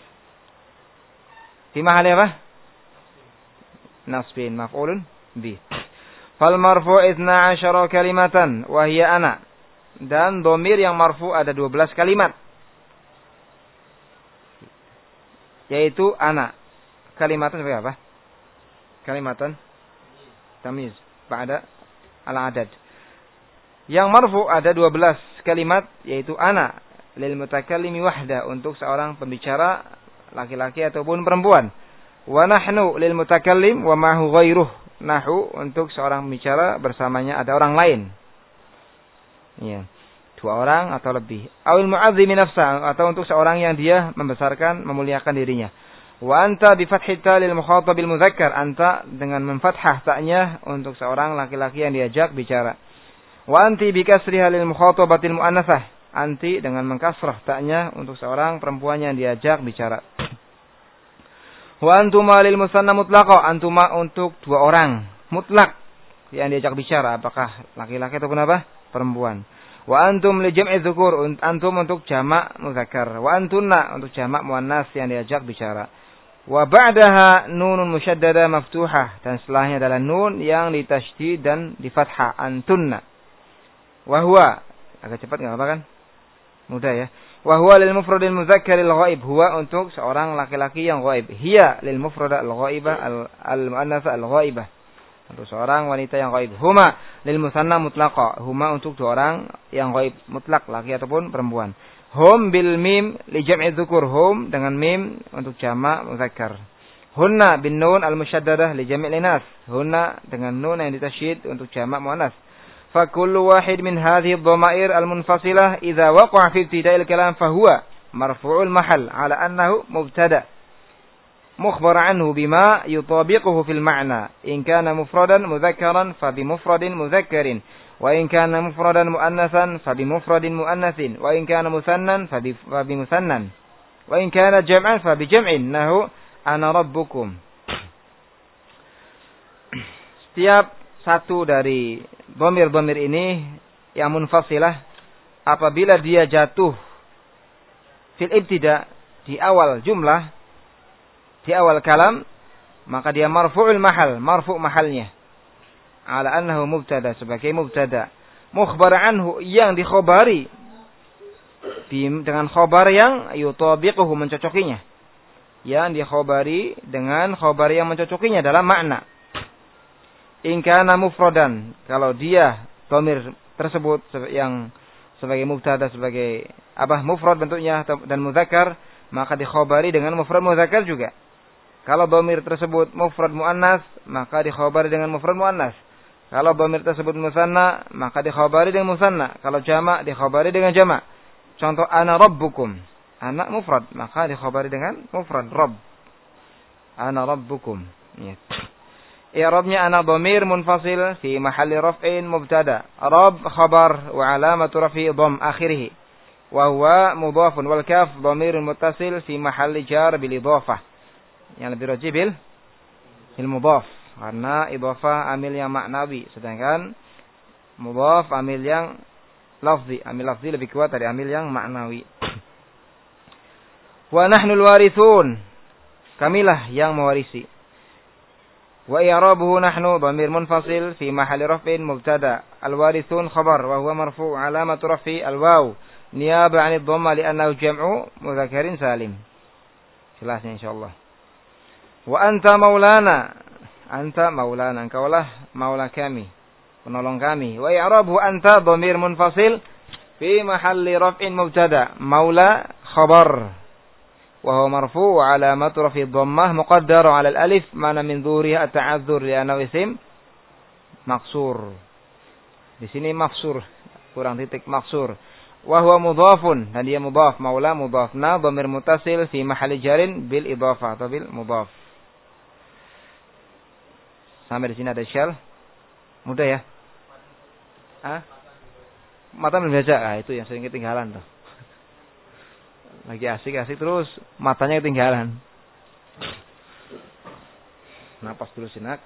Fi mahalli apa? Nasbin maf'ulun bi. Fal marfu' itna asyara kalimatan wa hiya ana. Dan dhamir yang marfu ada dua belas kalimat. Yaitu ana. Kalimatan sebagai apa? Kalimatan tamyiz ba'da al-adad. Yang marfu ada dua belas kalimat, yaitu ana lil mutakallimi wahda, untuk seorang pembicara laki-laki ataupun perempuan. Wa nahnu lil mutakallim wa ma'hu ghairuh. Nahu untuk seorang pembicara bersamanya ada orang lain. Ya, dua orang atau lebih. Awil mu'azzimi nafsa, atau untuk seorang yang dia membesarkan, memuliakan dirinya. Wa anta bi fathi ta lil mukhatabil mudzakkar. Anta dengan memfathah ta'nya untuk seorang laki-laki yang diajak bicara. Wa anti bi kasriha lil mukhatabatil muannatsah. anti dengan mengkasrah taknya untuk seorang perempuan yang diajak bicara. Wa antuma lil musanna mutlaqa, antuma untuk dua orang mutlak yang diajak bicara, apakah laki-laki ataupun apa? Perempuan. Wa antum li jam'i dzukur, antum untuk jamak muzakkar. Wa antunna untuk jamak muannas yang diajak bicara. Wa ba'daha nunun musyaddada maftuhah, dan setelahnya adalah nun yang ditasydid dan di fathah, antunna. Wa huwa, agak cepat enggak apa kan? Mudah ya. Wa huwa lil mufradil mudzakkar al ghaib, huwa untuk seorang laki-laki yang ghaib. Hiya lil mufrada al ghaibah al muannatsa al ghaibah, untuk seorang wanita yang ghaib. Huma lil musanna mutlaqa, huma untuk dua orang yang ghaib mutlak, laki ataupun perempuan. Hum bil mim li jam'i dzukur, hum dengan mim untuk jamak mudzakkar. Hunna bin nun al musyaddadah li jam'i linas, hunna dengan nun yang ditasydid untuk jamak muannas. فكل واحد من هذه الضمائر المنفصلة إذا وقع في ابتداء الكلام فهو مرفوع المحل على أنه مبتدأ مخبر عنه بما يطابقه في المعنى إن كان مفردا مذكرا فبمفرد مذكر وإن كان مفردا مؤنثا فبمفرد مؤنث وإن كان مثنى فبمثنى وإن كان جمعا فبجمع إنه أنا ربكم. Setiap satu dari dhamir-dhamir ini yang munfasilah, apabila dia jatuh fil ibtida, di awal jumlah, di awal kalam, maka dia marfu'ul mahal, marfu' mahalnya, ala annahu mubtada, sebagai mubtada, mukhbar anhu, yang dikhobari dengan khobar yang yutabiquhu, mencocokinya, yang dikhobari dengan khobar yang mencocokinya dalam makna. In kana mufradan, kalau dia dhamir tersebut yang sebagai mubtada, sebagai apa, mufrad bentuknya dan mudzakkar, maka dikhobari dengan mufrad mudzakkar juga. Kalau dhamir tersebut mufrad muannas, maka dikhobari dengan mufrad muannas. Kalau dhamir tersebut musanna, maka dikhobari dengan musanna. Kalau jamak, dikhobari dengan jamak. Contoh, ana rabbukum, anak mufrad, maka dikhobari dengan mufrad rabb, ana rabbukum. Ya. I'rabnya ana dhamir munfasil fi mahalli raf'in mubtada. Rabb khabar wa alamatu raf'i dham akhirih. Wa huwa mudhafun wal kaf dhamirun muttasil fi mahalli jar bil idhafah. Yang lebih rajih bil bil mudhaf, karena idhafah amil yang maknawi, sedangkan mudhaf amil yang lafzi. Amil lafzi lebih kuat dari amil yang maknawi. Wa nahnul warithun, kamilah yang mewarisi. Wa i'rabuhu nahnu dhamir munfasil fi mahalli raf'in mubtada. Al-warithun khabar wa huwa marfu' alamatu raf'i al-waw niyaba 'anid dhamma li'annahu jam'u mudzakkarin salim. Jelasnya insyaallah. Wa anta maulana, anta maulana, engkaulah maula kami, penolong kami. Wa i'rabuhu anta dhamir munfasil fi mahalli raf'in mubtada. Maula khabar wa huwa marfu' wa alamatu raf'i dhammah muqaddara 'ala al-alif mana min dhuriha at-ta'adzur li'annahu isim maksur. Di sini mafsur, kurang titik maksur. Wa huwa mudhafun, dan dia mudhaf, maula mudhafna dhamir muttasil fi mahalli jarin bil idhafah atau bil mudhaf. Sampai di sini ada syal. Mudah ya? Ah? Mata membaca, ah, itu yang sering ketinggalan tuh. Lagi asik-asik terus matanya ketinggalan. Napas dulu sinak.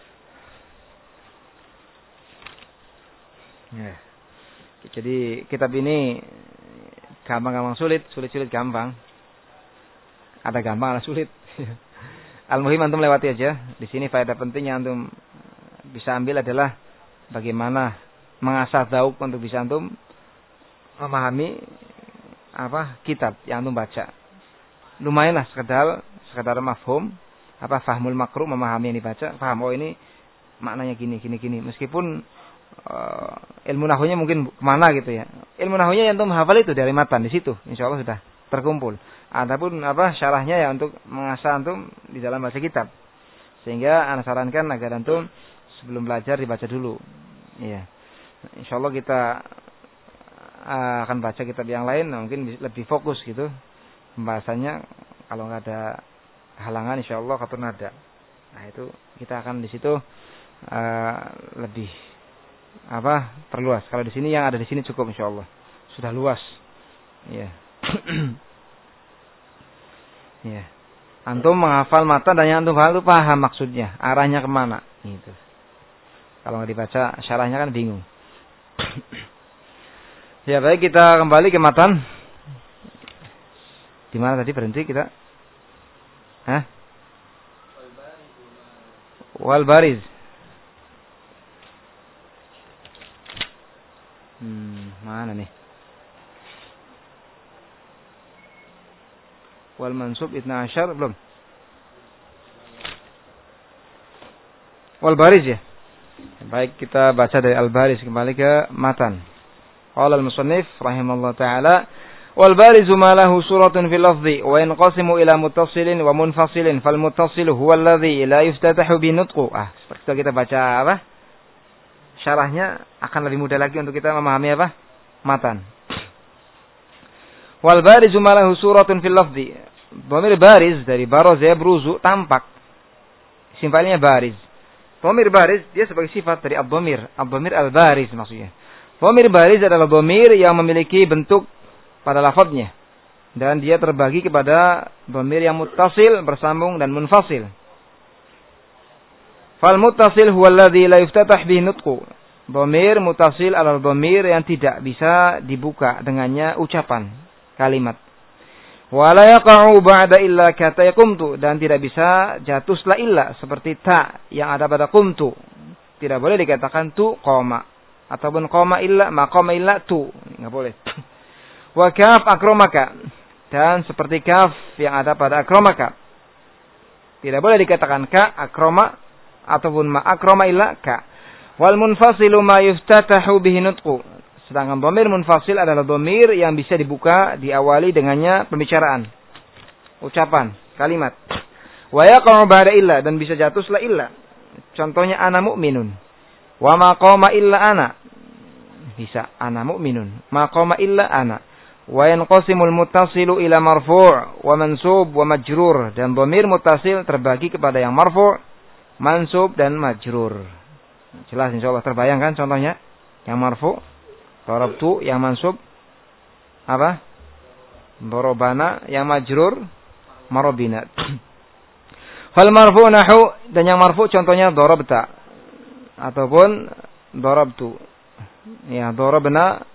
Ya. Jadi kitab ini gampang-gampang sulit, sulit-sulit gampang. Ada gampang, ada sulit. Al-muhim antum lewati aja. Di sini faedah penting yang antum bisa ambil adalah bagaimana mengasah dzauq untuk bisa antum memahami apa kitab yang antum baca. Lumayanlah sekedar sekedar mafhum, apa fahmul makruh, memahami yang dibaca, paham oh ini maknanya gini gini gini. Meskipun uh, ilmu nahwunya mungkin kemana gitu ya. Ilmu nahwunya yang antum hafal itu dari matan, di situ insyaallah sudah terkumpul. Adapun apa syarahnya ya untuk mengasah antum di dalam bahasa kitab. Sehingga ana sarankan agar antum sebelum belajar dibaca dulu. Iya. Insyaallah kita akan baca kitab yang lain, mungkin lebih fokus gitu pembahasannya. Kalau nggak ada halangan, insyaallah katur nada. Nah itu kita akan di situ uh, lebih apa perluas. Kalau di sini yang ada di sini cukup insyaallah sudah luas. Ya. Ya. Antum menghafal matan dan yang antum hafal itu paham maksudnya, arahnya kemana. Gitu. Kalau nggak dibaca syarahnya kan bingung. Ya baik, kita kembali ke matan. Di mana tadi berhenti kita? Hah? Wal bariz. Hmm, mana nih? Wal mansub itna asyar belum? Wal bariz ya. Baik, kita baca dari al bariz kembali ke matan. Qala al musannif rahimallahu taala wal barizu ma lahu suratun fil lafzi wa yanqasimu ila muttasilin wa munfasilin fal muttasil huwa alladhi la yuftatahu bi nutqu. Ah, seperti kita baca apa? Syarahnya akan lebih mudah lagi untuk kita memahami apa? Matan. Wal barizu ma lahu suratun fil lafzi. Dhamir bariz dari baraza yabruzu, tampak. Simpelnya bariz. Dhamir bariz dia sebagai sifat dari ad-dhamir, ad-dhamir al-bariz maksudnya. Dhamir bariz adalah dhamir yang memiliki bentuk pada lafadznya dan dia terbagi kepada dhamir yang muttasil, bersambung dan munfasil. Fal muttasil huwa alladhi la yuftatah bihi nutqu. Dhamir muttasil adalah dhamir yang tidak bisa dibuka dengannya ucapan, kalimat. Wala yaqa'u ba'da illa kata qumtu, dan tidak bisa jatuh setelah illa seperti ta yang ada pada qumtu. Tidak boleh dikatakan tu qoma ataupun qoma illa ma qoma illa tu, enggak boleh. Wa kaf akramaka, dan seperti kaf yang ada pada akramaka. Tidak boleh dikatakan ka akrama ataupun ma akrama illa ka. Wal munfasilu ma yuftatahu bihi nutqu. Sedangkan dhamir munfasil adalah dhamir yang bisa dibuka, diawali dengannya pembicaraan, ucapan, kalimat. Wa yaqa'u ba'da illa, dan bisa jatuh setelah illa. Contohnya ana mu'minun. Wa ma qama illa ana. Bisa ana mu'minun. Ma qama illa ana. Wa yanqasimul muttasilu ila marfu' wa mansub wa majrur, dan dhamir muttasil terbagi kepada yang marfu', mansub dan majrur. Jelas insyaallah terbayang kan contohnya? Yang marfu' darabtu, yang mansub apa? Darabana, yang majrur marabina. Fal marfu' nahu, dan yang marfu' contohnya darabta ataupun darabtu. Ya, darabna,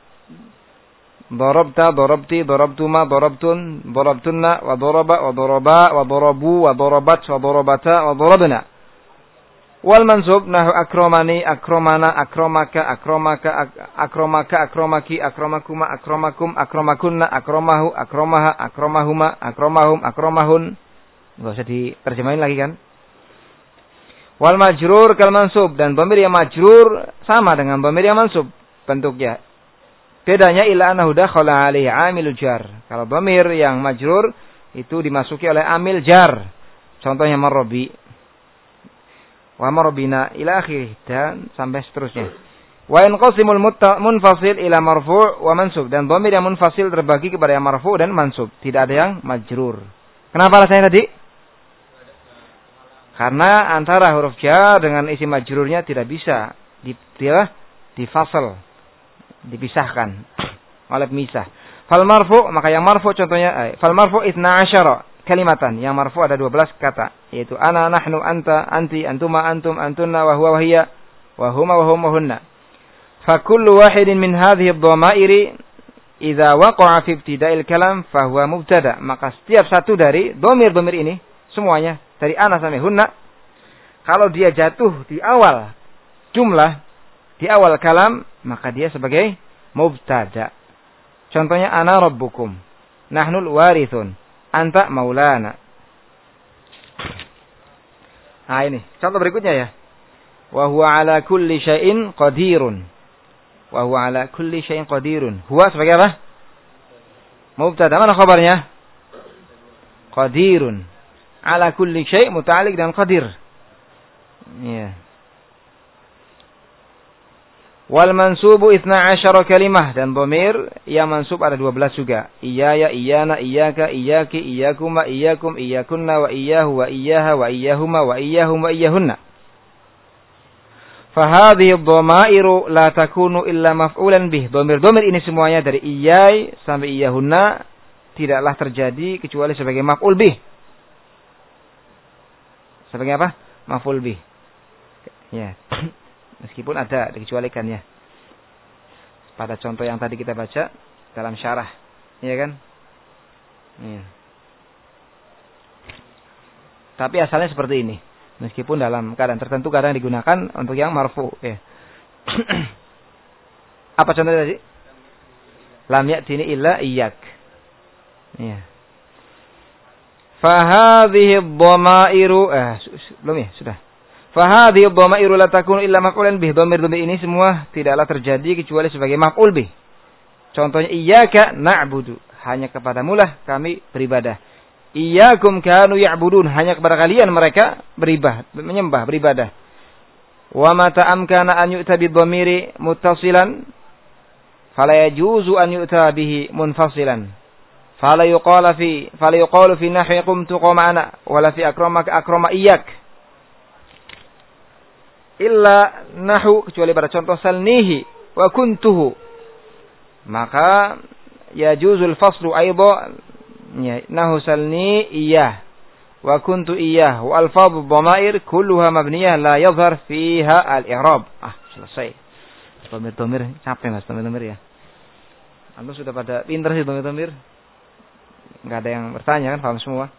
darabta, darabti, darabtuma, darabtun, darabtunna, wa daraba, wa daraba, wa darabu, wa darabat, wa darabata, wa darabna. Wal mansub nahu akramani, akramana, akramaka, akramaka, akramaka, akramaki, akramakuma, akramakum, akramakunna, akramahu, akramaha, akramahuma, akramahum, akramahun. Enggak usah diterjemahin lagi kan? Wal majrur kal mansub, dan dhamir yang majrur sama dengan dhamir yang mansub bentuknya. Bedanya illa annahu dakhala alaihi amilul jar. Kalau dhamir yang majrur itu dimasuki oleh amil jar. Contohnya marrabi, wa marabina ila akhirih, dan sampai seterusnya. Wa yanqasimul munfasil ila marfu' wa mansub, dan dhamir yang munfasil terbagi kepada yang marfu' dan mansub, tidak ada yang majrur. Kenapa alasannya tadi? Karena antara huruf jar dengan isi majrurnya tidak bisa di, dia difasal, dipisahkan oleh pemisah. Fal marfu', maka yang marfu' contohnya eh, fal marfu' itna asyara kalimatan, yang marfu' ada dua belas kata, yaitu ana, nahnu, anta, anti, antuma, antum, antunna, wa huwa, wa hiya, wa huma, wa hum, wa hunna. Fa kullu wahidin min hadhihi ad-dhamairi idza waqa'a fi ibtida'il kalam fa huwa mubtada. Maka setiap satu dari dhamir-dhamir ini semuanya dari ana sampai hunna, kalau dia jatuh di awal jumlah, di awal kalam, maka dia sebagai mubtada. Contohnya ana rabbukum, nahnul warithun, anta maulana. Nah ini contoh berikutnya ya. Wa huwa ala kulli syai'in qadirun. Wa huwa ala kulli syai'in qadirun. Huwa sebagai apa? Mubtada. Mana khabarnya? Qadirun. Ala kulli syai' muta'alliq dengan qadir. Ya. Wal mansubu itsna asyara kalimah, dan dhamir yang mansub ada dua belas juga. Iyaya, iyana, iyaka, iyaki, iyakuma, iyakum, iyakunna, wa iyahu, wa iyaha, wa iyahuma, wa iyahum, wa iyahunna. Fahadhihi dhamairu la takunu illa maf'ulan bih. Dhamir-dhamir ini semuanya dari iyai sampai iyahunna tidaklah terjadi kecuali sebagai maf'ul bih. Sebagai apa? Maf'ul bih. Ya. Meskipun ada dikecualikan ya. Pada contoh yang tadi kita baca dalam syarah, ya kan? Ya. Tapi asalnya seperti ini. Meskipun dalam keadaan tertentu kadang digunakan untuk yang marfu. Ya. Apa contohnya tadi? Lam ya'tini illa iyyak. Ya. Fahadhihi dhamairu eh belum ya? Sudah. Fahadhihi dhamairu la takunu illa maf'ulan bih. Dhamir-dhamir ini semua tidaklah terjadi kecuali sebagai maf'ul bih. Contohnya iyyaka na'budu. Hanya kepadamu lah kami beribadah. Iyyakum kanu ya'budun, hanya kepada kalian mereka beribadah, menyembah, beribadah. Wa mata amkana an yu'ta bidhamiri muttasilan fala yajuzu an yu'ta bihi munfasilan. Fala yuqala fi fala yuqalu fi nahwi qumtu qama'ana wala fi akramaka akrama iyyak. Illa nahu, kecuali pada contoh salnihi wa kuntuhu. Maka yajuzul faslu aidan ya, nahu salni iyah wa kuntu iyah wa alfadhu dhamair kulluha mabniyah la yadhhar fiha al-i'rab. Ah, selesai. Dhamir-dhamir capek Mas, dhamir-dhamir ya. Antum sudah pada pinter sih dhamir-dhamir. Enggak ada yang bertanya kan, paham semua.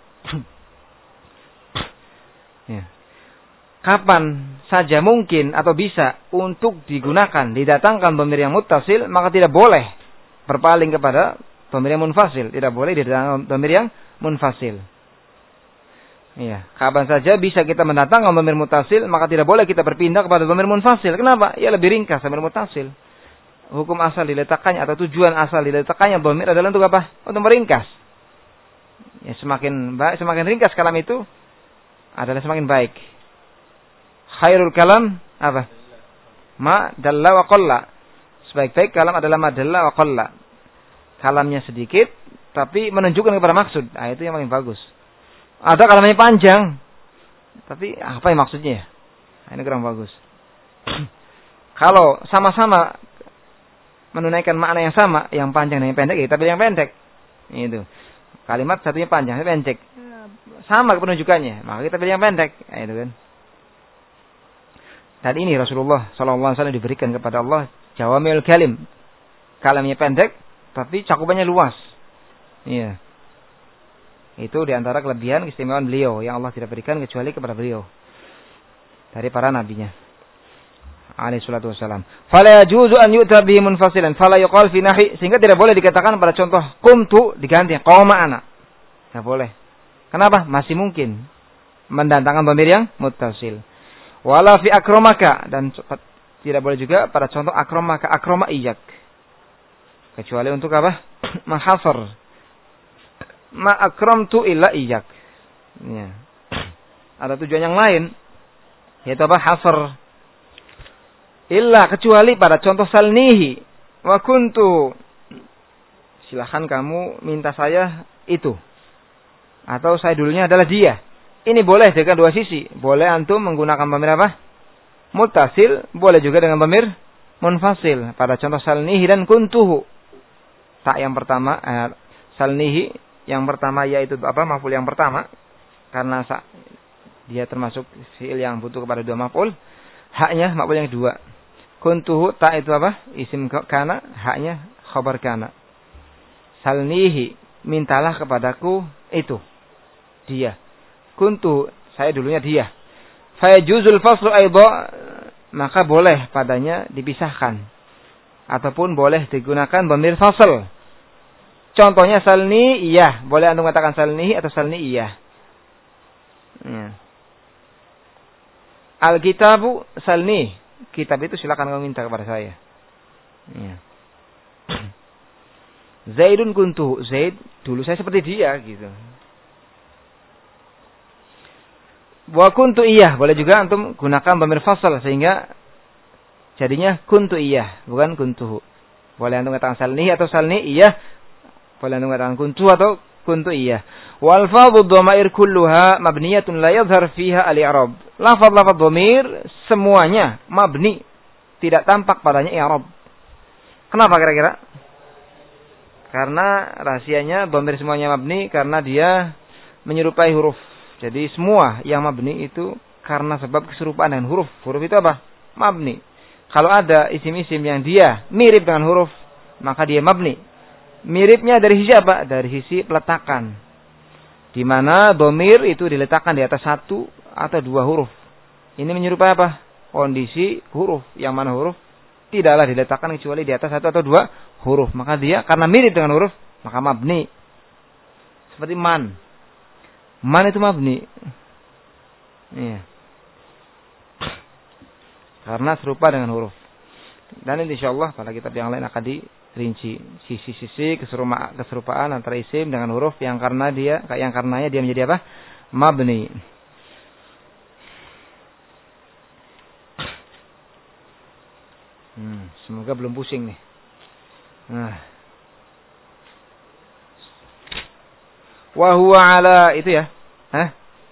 Ya. Kapan saja mungkin atau bisa untuk digunakan didatangkan dhamir yang muttasil, maka tidak boleh berpaling kepada dhamir yang munfasil, tidak boleh didatangkan dhamir yang munfasil. Iya, kapan saja bisa kita mendatangkan dhamir muttasil, maka tidak boleh kita berpindah kepada dhamir munfasil. Kenapa? Ya lebih ringkas dhamir muttasil. Hukum asal diletakkannya atau tujuan asal diletakkannya dhamir adalah untuk apa? Untuk meringkas. Ya, semakin baik, semakin ringkas kalam itu adalah semakin baik. Khairul kalam apa? Ma dalla wa qalla. Sebaik-baik kalam adalah ma dalla wa qalla. Kalamnya sedikit, tapi menunjukkan kepada maksud. Nah, itu yang paling bagus. Ada kalamnya panjang, tapi apa yang maksudnya? Nah, ini kurang bagus. Kalau sama-sama menunaikan makna yang sama, yang panjang dan yang pendek, ya kita pilih yang pendek. Itu. Kalimat satunya panjang, satunya pendek. Sama penunjukannya, maka kita pilih yang pendek. Nah, itu kan. Dan ini Rasulullah shallallahu alaihi wasallam diberikan kepada Allah jawami'ul kalim. Kalamnya pendek, tapi cakupannya luas. Iya. Itu diantara kelebihan keistimewaan beliau yang Allah tidak berikan kecuali kepada beliau dari para nabinya. Alaihi salatu wassalam. Fala yajuzu an yu'ta bihi munfasilan, fala yuqal fi nahi, sehingga tidak boleh dikatakan pada contoh qumtu diganti qama ana. Tidak boleh. Kenapa? Masih mungkin mendatangkan dhamir yang muttasil. Wala fi akramaka, dan tidak boleh juga pada contoh akramaka akrama iyyak. Kecuali untuk apa? Mahasar. Ma akramtu illa iyyak. Ya. Ada tujuan yang lain, yaitu apa? Hasar. Illa, kecuali pada contoh salnihi wa kuntu. Silahkan kamu minta saya itu. Atau saya dulunya adalah dia. Ini boleh dengan dua sisi. Boleh antum menggunakan dhamir apa? Muttasil, boleh juga dengan dhamir munfasil. Pada contoh salnihi dan kuntuhu. Tak yang pertama, eh, salnihi yang pertama yaitu apa? Maf'ul yang pertama. Karena sa, dia termasuk fi'il yang butuh kepada dua maf'ul. Haknya maf'ul yang kedua. Kuntuhu, tak itu apa? Isim kana, haknya khabar kana. Salnihi, mintalah kepadaku itu. Dia. Kuntu, saya dulunya dia. Fayajuzul faslu aidha, maka boleh padanya dipisahkan. Ataupun boleh digunakan dhamir fasl. Contohnya salni iya, boleh antum katakan salnihi atau salni iya. Ya. Al-kitabu salni, kitab itu silakan kamu minta kepada saya. Ya. Zaidun kuntu, Zaid dulu saya seperti dia gitu. Wa kuntu iyah, boleh juga antum gunakan dhamir fasal sehingga jadinya kuntu iyah, bukan kuntuhu. Boleh antum katakan salnihi atau salni iyah, boleh antum katakan kuntu atau kuntu iya. Wal alfadhu dhamair kulluha mabniyatun la yadhhar fiha al-i'rab. Lafaz-lafaz dhamir semuanya mabni, tidak tampak padanya i'rab. Kenapa kira-kira? Karena rahasianya dhamir semuanya mabni karena dia menyerupai huruf. Jadi semua yang mabni itu karena sebab keserupaan dengan huruf. Huruf itu apa? Mabni. Kalau ada isim-isim yang dia mirip dengan huruf, maka dia mabni. Miripnya dari sisi apa? Dari sisi peletakan. Di mana dhamir itu diletakkan di atas satu atau dua huruf. Ini menyerupai apa? Kondisi huruf. Yang mana huruf tidaklah diletakkan kecuali di atas satu atau dua huruf. Maka dia karena mirip dengan huruf, maka mabni. Seperti man. Man itu mabni. Iya. Karena serupa dengan huruf. Dan insyaallah pada kitab yang lain akan dirinci sisi-sisi keserupaan antara isim dengan huruf yang karena dia yang karenanya dia menjadi apa? Mabni. Hmm, semoga belum pusing nih. Nah. Wa huwa ala itu ya. Hah?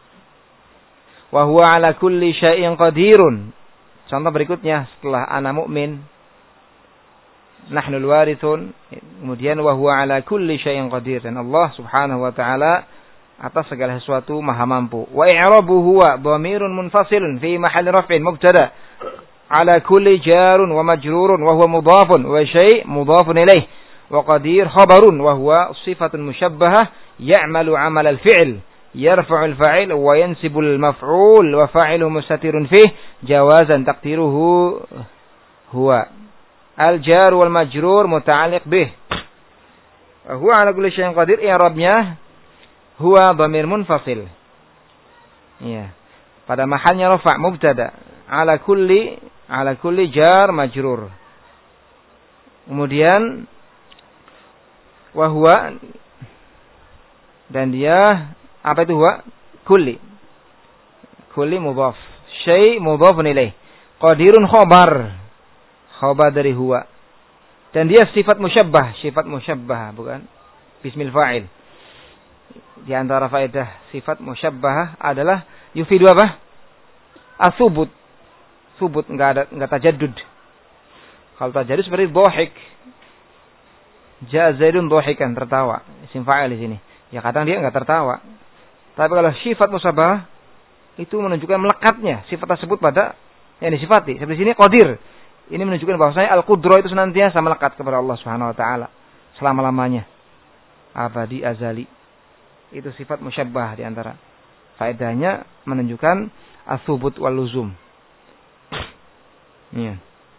Wa huwa ala kulli syai'in qadirun. Contoh berikutnya setelah ana mukmin, nahnul warithun, kemudian wa huwa ala kulli syai'in qadir, dan Allah Subhanahu wa taala atas segala sesuatu maha mampu. Wa i'rabu huwa dhamirun munfasilun fi mahalli raf'in mubtada ala kulli jarun wa majrurun wa huwa mudhafun wa syai' mudhafun ilaih wa qadir khabarun wa huwa sifatun musyabbahah ya'malu 'amal al-fi'l yarfa'ul fa'il wa yansibul maf'ul wa fa'iluhu mustatirun fih jawazan taqdiruhu huwa al-jar wal majrur muta'alliq bih. Huwa ala kulli syai'in qadir, i'rabnya huwa dhamir munfasil. Ya. Pada mahalnya rafa' mubtada, ala kulli ala kulli jar majrur. Kemudian wa huwa, dan dia apa itu huwa? Kulli. Kulli mudhaf. Syai' mudhafun ilaih. Qadirun khabar. Khabar dari huwa. Dan dia sifat musyabbah. Sifat musyabbah. Bukan bismil fa'il. Di antara faedah sifat musyabbah adalah yufidu apa? Asubut. Subut. Enggak ada, enggak tajaddud. Kalau tajaddud seperti dhahik. Ja'a Zaidun dhahikan, tertawa. Isim fa'il di sini. Ya kadang dia enggak tertawa. Tapi kalau sifat musyabbah itu menunjukkan melekatnya sifat tersebut pada yang disifati. Seperti sini qadir. Ini menunjukkan bahwasanya al-qudrah itu senantiasa melekat kepada Allah Subhanahu wa taala selama-lamanya. Abadi azali. Itu sifat musyabbah di antara faedahnya menunjukkan as-subut wal luzum. Iya.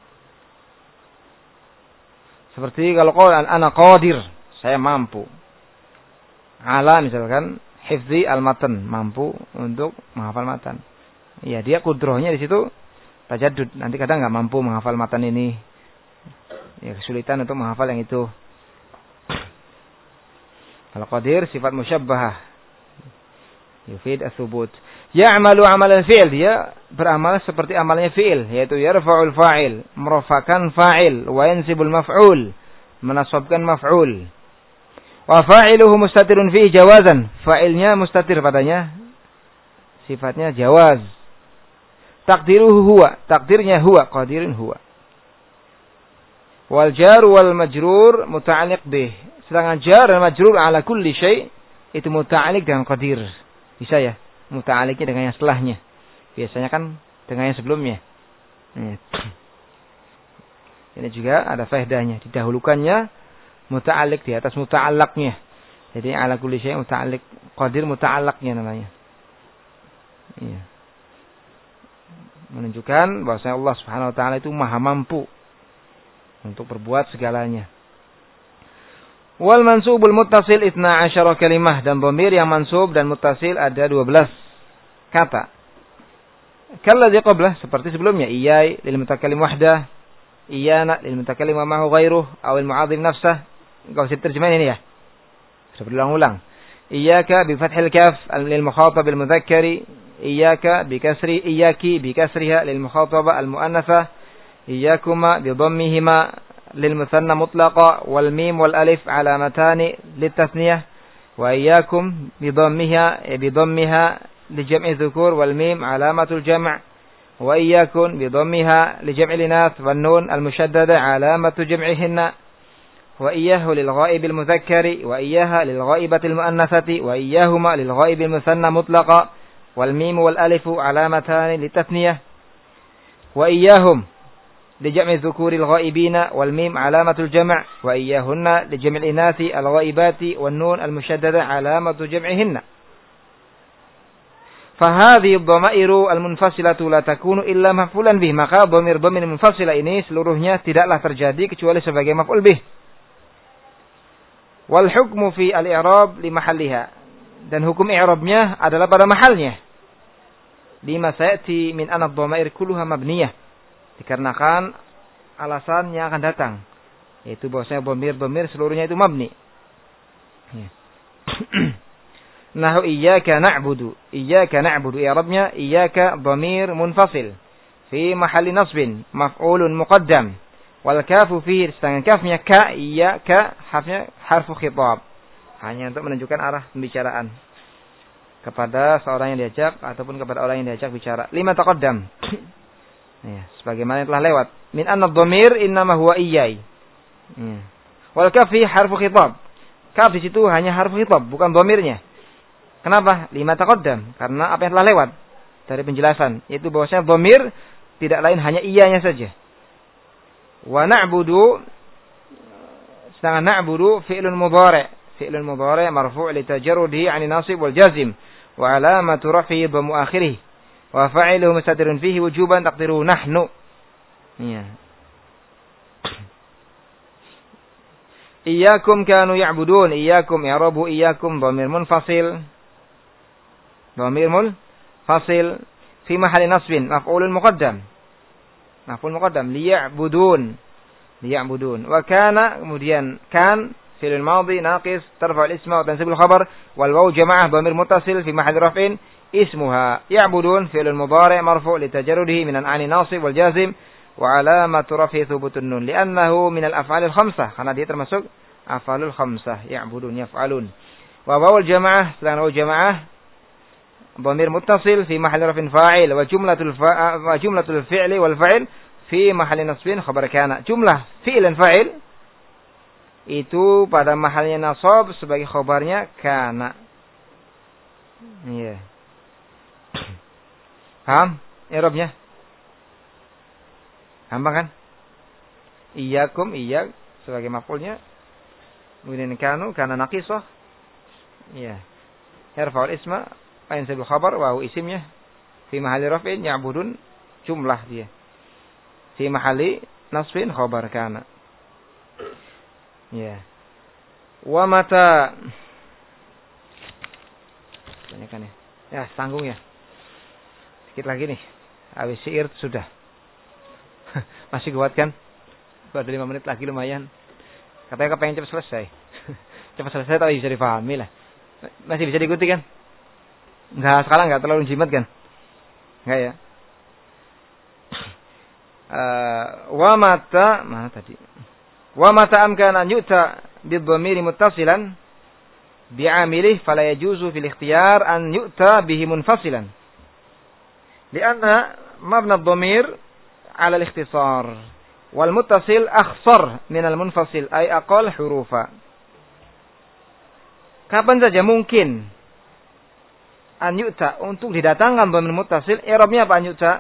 Seperti kalau qala ana qadir, saya mampu. Ala misalkan hifzi al-matan, mampu untuk menghafal matan. Ya, dia kudrohnya di situ tajaddud. Nanti kadang enggak mampu menghafal matan ini. Ya, kesulitan untuk menghafal yang itu. Kalau qadir sifat musyabbahah. Yufid as-subut. Ya'malu 'amal al-fi'l, dia beramal seperti amalnya fi'il, yaitu yarfa'ul fa'il, merafakan fa'il, wa yansibul maf'ul, menasabkan maf'ul. Wa fa'iluhu mustatirun fihi jawazan. Fa'ilnya mustatir padanya. Sifatnya jawaz. Takdiruhu huwa. Takdirnya huwa. Qadirun huwa. Wal jar wal majrur muta'alliq bih. Sedangkan jar dan majrur ala kulli syai' itu muta'alliq dengan qadir. Bisa ya? Muta'alliqnya dengan yang setelahnya. Biasanya kan dengan yang sebelumnya. Ini juga ada faedahnya. Didahulukannya muta'alliq di atas muta'allaqnya. Jadi ala kulli syai' muta'alliq, qadir muta'allaqnya namanya. Iya. Menunjukkan bahwasanya Allah Subhanahu wa taala itu maha mampu untuk berbuat segalanya. Wal mansubul muttasil itna asyara kalimah, dan dhamir yang mansub dan muttasil ada dua belas kata. Kalladzi qablah, seperti sebelumnya, iyai lil mutakallim wahdah, iyana lil mutakallim wa ma'hu ghairuh aw al mu'adhim nafsah. Engkau bisa terjemahin ini ya. Bisa berulang-ulang. Iyyaka bi fathil kaf lil mukhatab al mudzakkari, iyyaka bi kasri iyyaki bi kasriha lil mukhataba al muannatha, iyyakuma bi dhammihima lil muthanna mutlaqa wal mim wal alif alamatani lit tasniyah Wa iyyakum bidhammiha bidhammiha li jam'i dzukur wal mim alamatul jam'. Wa iyyakum bidhammiha li jam'i linath wan nun al mushaddada alamatu jam'ihinna. Wa iyyahu lil ghaibil mudzakkari wa iyyaha lil ghaibatil muannatsati wa iyyahuma lil ghaibil musanna mutlaqa wal mim wal alif alamatan litathniyah. Wa iyyahum li jam'i dzukuril ghaibina wal mim alamatul jam' wa iyyahunna li jam'il inathi al ghaibati wan nun al mushaddada alamatu jam'ihinna. Fa hadhihi ad-dhamairu al munfasilatu la takunu illa maf'ulan bih. Maka dhamir-dhamir munfasilah ini seluruhnya tidaklah terjadi kecuali sebagai maf'ul bih. Wal hukmu fi al-i'rab li mahalliha. Dan hukum i'rabnya adalah pada mahalnya. Lima sayati min anad dhamair kulluha mabniyah. Dikarenakan alasan yang akan datang, yaitu bahwasanya dhamir-dhamir seluruhnya itu mabni. Ya. Nahu iyyaka na'budu. Iyyaka na'budu i'rabnya iyyaka dhamir munfasil fi mahalli nasbin maf'ulun muqaddam. Wal kafu fihi, sedangkan kafnya ka, iya ka, harfnya harfu khitab, hanya untuk menunjukkan arah pembicaraan kepada seorang yang diajak ataupun kepada orang yang diajak bicara. Lima taqaddam, ya, sebagaimana yang telah lewat. Min anna dhamir innama huwa iyyai. Ya. Wal kaf fihi harfu khitab. Kaf di situ hanya harfu khitab, bukan dhamirnya. Kenapa? Lima taqaddam, karena apa yang telah lewat dari penjelasan, yaitu bahwasanya dhamir tidak lain hanya iyanya saja. Wa na'budu, sedangkan na'budu fi'lun mudhari', fi'lun mudhari' marfu' li tajarrudihi 'ani nasib wal jazm wa 'alamatu raf'ihi dhammu akhirih wa fa'iluhu mustatirun fihi wujuban taqdiruhu nahnu. Ya. Iyyakum kanu ya'budun. Iyyakum i'rabu iyyakum dhamir munfasil, dhamir munfasil fi mahalli nasbin maf'ulun muqaddam. Maf'ul muqaddam liya'budun, liya'budun. Wa kana, kemudian kan fi'il madhi naqis tarfa'u al-isma wa tansibul khabar wal waw jama'ah dhamir muttasil fi mahalli raf'in ismuha. Ya'budun fi'il mudhari' marfu' li tajarrudihi min an-'ani nasib wal jazim wa 'alamatu raf'i thubutun nun li'annahu min al-af'al al-khamsah, karena dia termasuk af'alul khamsah. Ya'budun yaf'alun. Wa waw al-jama'ah, sedangkan waw jama'ah dhamir muttasil fi mahalli raf'in fa'il wa jumlatul fa' wa jumlatul fi'li wal fa'il fi mahalli nasbin khabar kana. Jumlah fi'il dan fa'il itu pada mahalnya nasab sebagai khabarnya kana. Iya. Paham i'rabnya? Gampang kan? Iyyakum, iyyak sebagai maf'ulnya. Kemudian kanu, kana naqisah. Iya. Irfa'ul isma ain sebul khabar wa isimnya fi mahalli raf'in ya'budun, jumlah dia fi mahalli nasbin khabar kana. Ya. Wa mata, banyak kan ya? Ya, tanggung ya. Sedikit lagi nih. Habis syair sudah. Masih kuat kan? Baru lima menit lagi lumayan. Katanya kepengen cepat selesai. Cepat selesai tapi bisa dipahami lah. Masih bisa diikuti kan? Enggak, sekarang enggak terlalu jimat kan? Enggak ya? Uh, wa mata, mana tadi? Wa mata amkana yu'ta bidhamiri muttasilan bi'amilih fala yajuzu fil ikhtiyar an yu'ta bihi munfasilan. Lianna mabna ad-dhamir 'ala al-ikhtisar wal muttasil akhsar min al-munfasil ay aqall hurufa. Kapan saja mungkin an yu'ta untuk didatangkan dhamir muttasil, i'rabnya apa an yu'ta?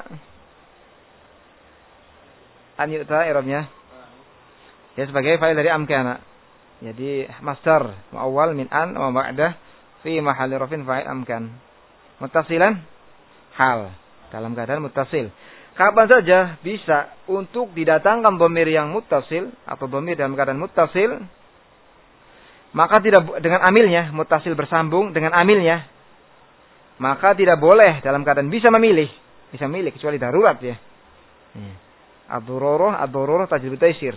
An yu'ta i'rabnya ya sebagai fa'il dari amkana. Jadi masdar muawwal min an wa ba'dah fi mahalli rafin fa'il amkan. Muttasilan hal, dalam keadaan muttasil. Kapan saja bisa untuk didatangkan dhamir yang muttasil atau dhamir dalam keadaan muttasil, maka tidak dengan amilnya, muttasil bersambung dengan amilnya, maka tidak boleh dalam keadaan bisa memilih, bisa memilih kecuali darurat ya. Ad-darurah, ad-darurah tajlibu taysir.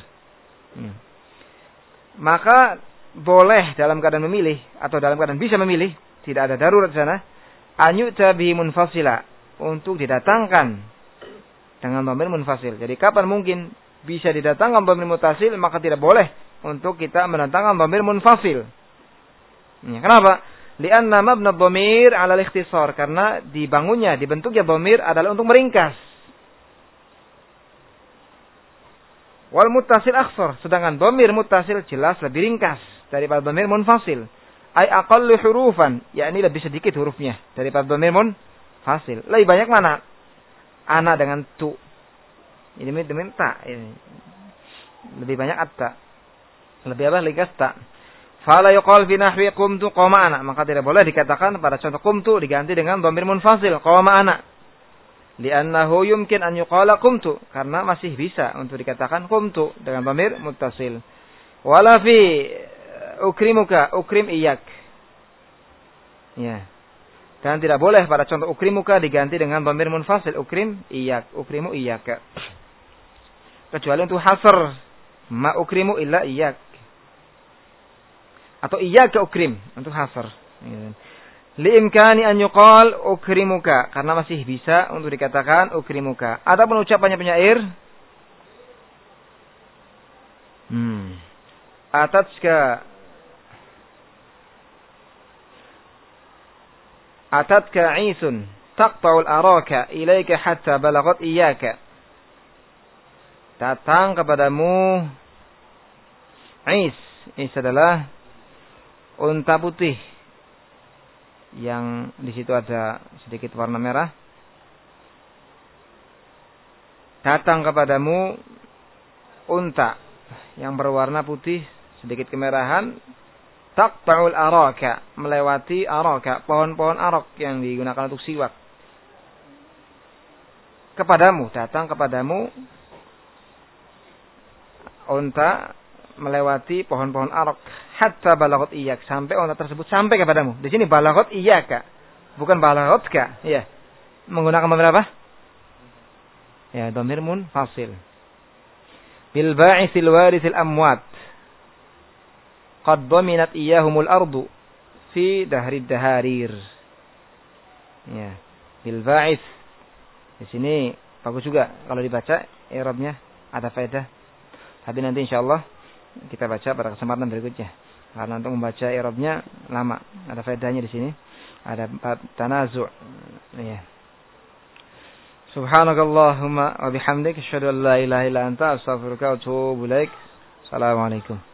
Maka boleh dalam keadaan memilih atau dalam keadaan bisa memilih, tidak ada darurat di sana, an yu'ta bihi munfasila, untuk didatangkan dengan dhamir munfasil. Jadi kapan mungkin bisa didatangkan dhamir muttasil, maka tidak boleh untuk kita mendatangkan dhamir munfasil. Ya, kenapa? Lianna mabna dhamir 'ala al-ikhtisar, karena dibangunnya, dibentuknya dhamir adalah untuk meringkas. Wal muttasil akhsar, sedangkan dhamir muttasil jelas lebih ringkas daripada dhamir munfasil. Ai aqallu hurufan, yakni lebih sedikit hurufnya daripada dhamir munfasil. Lebih banyak mana? Ana dengan tu. Ini dengan ta. Ini. Lebih banyak atta. Lebih apa? Ringkas ta. Fala yuqal fi nahwi qumtu qama ana, maka tidak boleh dikatakan pada contoh qumtu diganti dengan dhamir munfasil qama ana. Li'annahu yumkin an yuqala qumtu, karena masih bisa untuk dikatakan qumtu dengan dhamir muttasil. Wala fi ukrimuka ukrim iyak. Ya. Dan tidak boleh pada contoh ukrimuka diganti dengan dhamir munfasil ukrim iyak, ukrimu iyaka. Kecuali untuk hasr, ma ukrimu illa iyak. Atau iyyaka ukrim untuk hasr. Liimkani an yuqal ukrimuka, karena masih bisa untuk dikatakan ukrimuka. Ada ucapannya penyair. Hmm. Atatka Atatka isun taqta'ul araka ilaika hatta balagat iyyaka. Datang kepadamu Is. Is adalah unta putih yang di situ ada sedikit warna merah. Datang kepadamu unta yang berwarna putih sedikit kemerahan. Taqta'ul araka, melewati araka, pohon-pohon arak yang digunakan untuk siwak. Kepadamu, datang kepadamu unta melewati pohon-pohon arak. Hatta balagot iyak, sampai unta tersebut sampai kepadamu. Di sini balagot iyaka, bukan balagotka. Ya, menggunakan dhamir apa? Ya, dhamir munfasil. Bil ba'isil warisil amwat, qad dhaminat iyyahumul ardu fi dahrid daharir. Ya, bil ba'is. Di sini bagus juga kalau dibaca i'rabnya ada faedah. Tapi nanti insyaallah kita baca pada kesempatan berikutnya. Karena untuk membaca i'rabnya lama. Ada faedahnya di sini. Ada tanazu'. Ya. Subhanakallahumma wa bihamdika asyhadu an la ilaha illa anta astaghfiruka wa atubu ilaik. Assalamualaikum.